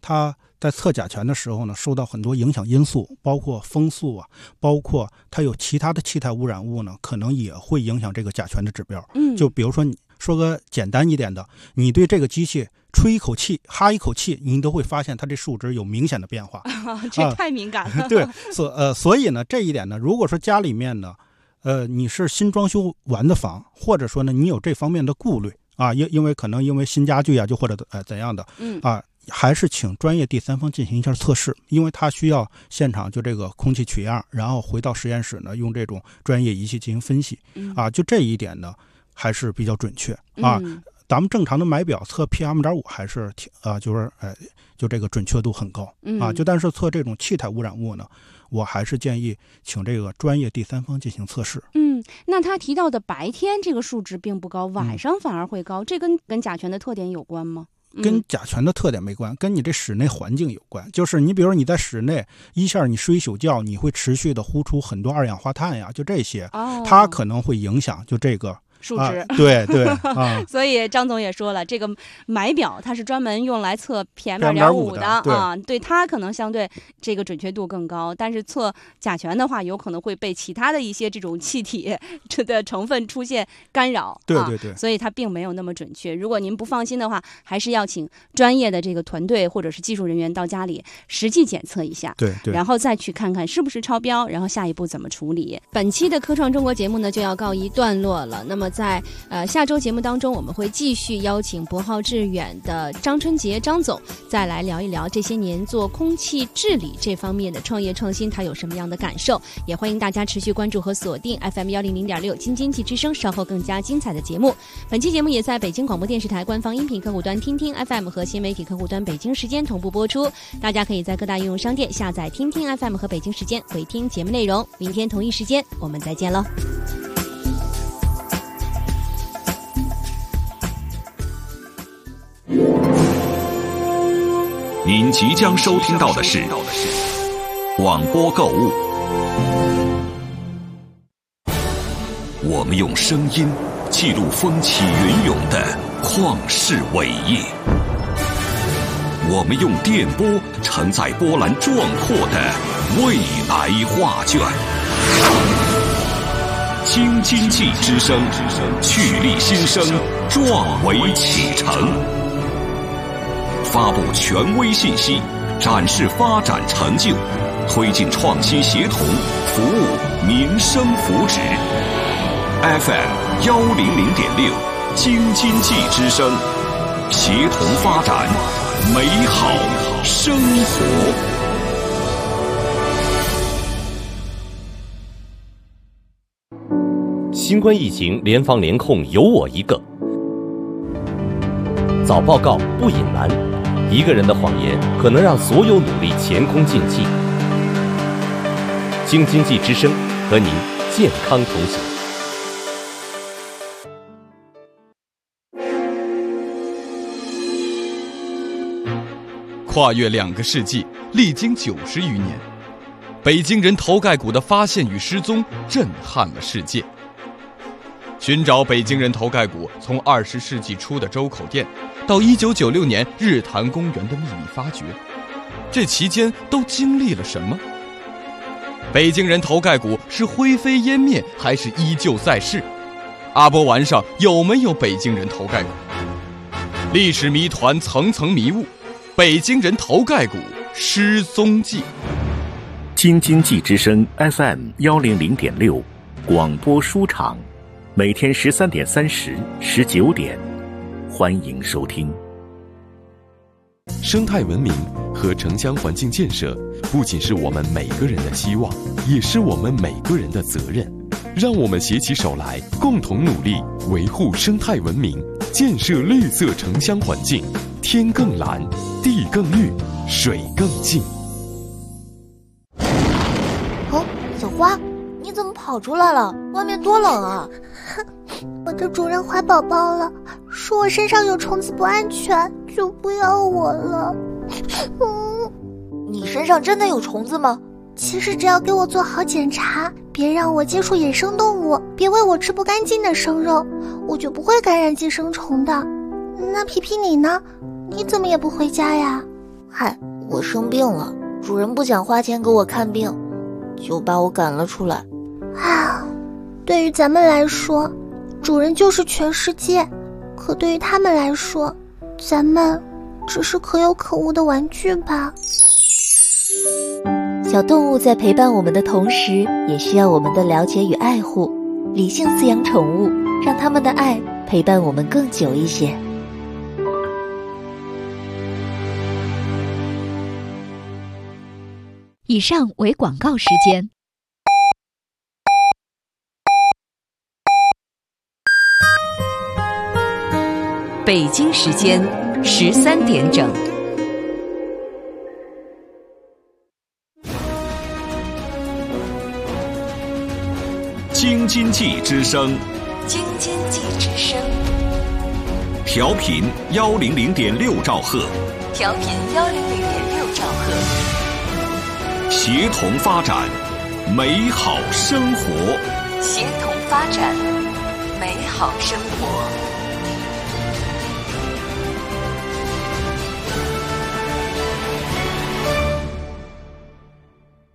它在测甲醛的时候呢，受到很多影响因素，包括风速啊，包括它有其他的气态污染物呢，可能也会影响这个甲醛的指标。 嗯， 就比如说你说个简单一点的，你对这个机器吹一口气，哈一口气，你都会发现它这数值有明显的变化。 啊、这太敏感了。 呃、对，所呃，所以呢，这一点呢，如果说家里面呢，呃，你是新装修完的房，或者说呢，你有这方面的顾虑啊，因因为可能因为新家具啊，就或者呃怎样的， 嗯啊。还是请专业第三方进行一下测试，因为它需要现场就这个空气取样，然后回到实验室呢，用这种专业仪器进行分析。 嗯、 啊，就这一点呢，还是比较准确啊。 嗯、 咱们正常的买表测 P M 点五还是挺啊，就是呃，就这个准确度很高啊。就但是测这种气态污染物呢，我还是建议请这个专业第三方进行测试。 嗯，那他提到的白天这个数值并不高，晚上反而会高，嗯、这跟跟甲醛的特点有关吗？ 跟甲醛的特点没关，跟你这室内环境有关。就是你比如说你在室内一下你睡一宿觉，你会持续的呼出很多二氧化碳呀，就这些， 哦、 它可能会影响就这个数值。 啊、对对啊， 所以张总也说了，这个买表它是专门用来测 P M 二点五 的, 的啊，对它可能相对这个准确度更高，但是测甲醛的话，有可能会被其他的一些这种气体的成分出现干扰， 对对对、 啊，所以它并没有那么准确。如果您不放心的话，还是要请专业的这个团队或者是技术人员到家里实际检测一下， 对对， 然后再去看看是不是超标，然后下一步怎么处理。本期的科创中国节目呢就要告一段落了。那么在呃下周节目当中，我们会继续邀请博浩致远的张春杰张总再来聊一聊这些年做空气治理这方面的创业创新，他有什么样的感受。也欢迎大家持续关注和锁定 F M 一零零点六京津冀之声，稍后更加精彩的节目。本期节目也在北京广播电视台官方音频客户端听听 F M 和新媒体客户端北京时间同步播出，大家可以在各大应用商店下载听听 F M 和北京时间回听节目内容。明天同一时间我们再见喽。 您即将收听到的是广播购物，我们用声音记录风起云涌的旷世伟业，我们用电波承载波澜壮阔的未来画卷。京津冀之声，蓄力新生，壮维启程。发布权威信息，展示发展成就，推进创新协同，服务民生福祉。F M 幺零零点六，京津冀之声，协同发展，美好生活。 新冠疫情联防联控有我一个，早报告不隐瞒，一个人的谎言可能让所有努力前功尽弃。京津冀之声和您健康同行。 跨越两个世纪，历经九十余年，北京人头盖骨的发现与失踪震撼了世界。寻找北京人头盖骨，从二十世纪初的周口店，到一九九六年日坛公园的秘密发掘，这期间都经历了什么？北京人头盖骨是灰飞烟灭，还是依旧在世？阿波丸上有没有北京人头盖骨？历史谜团层层迷雾，北京人头盖骨失踪记。 京津冀之声 F M 幺零零点六广播书场，每天十三点三十、十九点，欢迎收听。 生态文明和城乡环境建设不仅是我们每个人的期望，也是我们每个人的责任。让我们携起手来，共同努力维护生态文明，建设绿色城乡环境，天更蓝，地更绿，水更净。 哦，小花，你怎么跑出来了？外面多冷啊！ 我的主人怀宝宝了，说我身上有虫子不安全，就不要我了。 嗯，你身上真的有虫子吗？ 其实只要给我做好检查，别让我接触野生动物，别喂我吃不干净的生肉，我就不会感染寄生虫的。那皮皮你呢？你怎么也不回家呀？ 嗨，我生病了，主人不想花钱给我看病，就把我赶了出来。 啊，对于咱们来说，主人就是全世界，可对于他们来说，咱们只是可有可无的玩具吧。 小动物在陪伴我们的同时，也需要我们的了解与爱护。理性饲养宠物，让他们的爱陪伴我们更久一些。 以上为广告时间。 北京时间十三点整。 京津冀之声， 京津冀之声， 调频幺零零点六兆赫， 调频幺零零点六兆赫， 协同发展，美好生活， 协同发展，美好生活。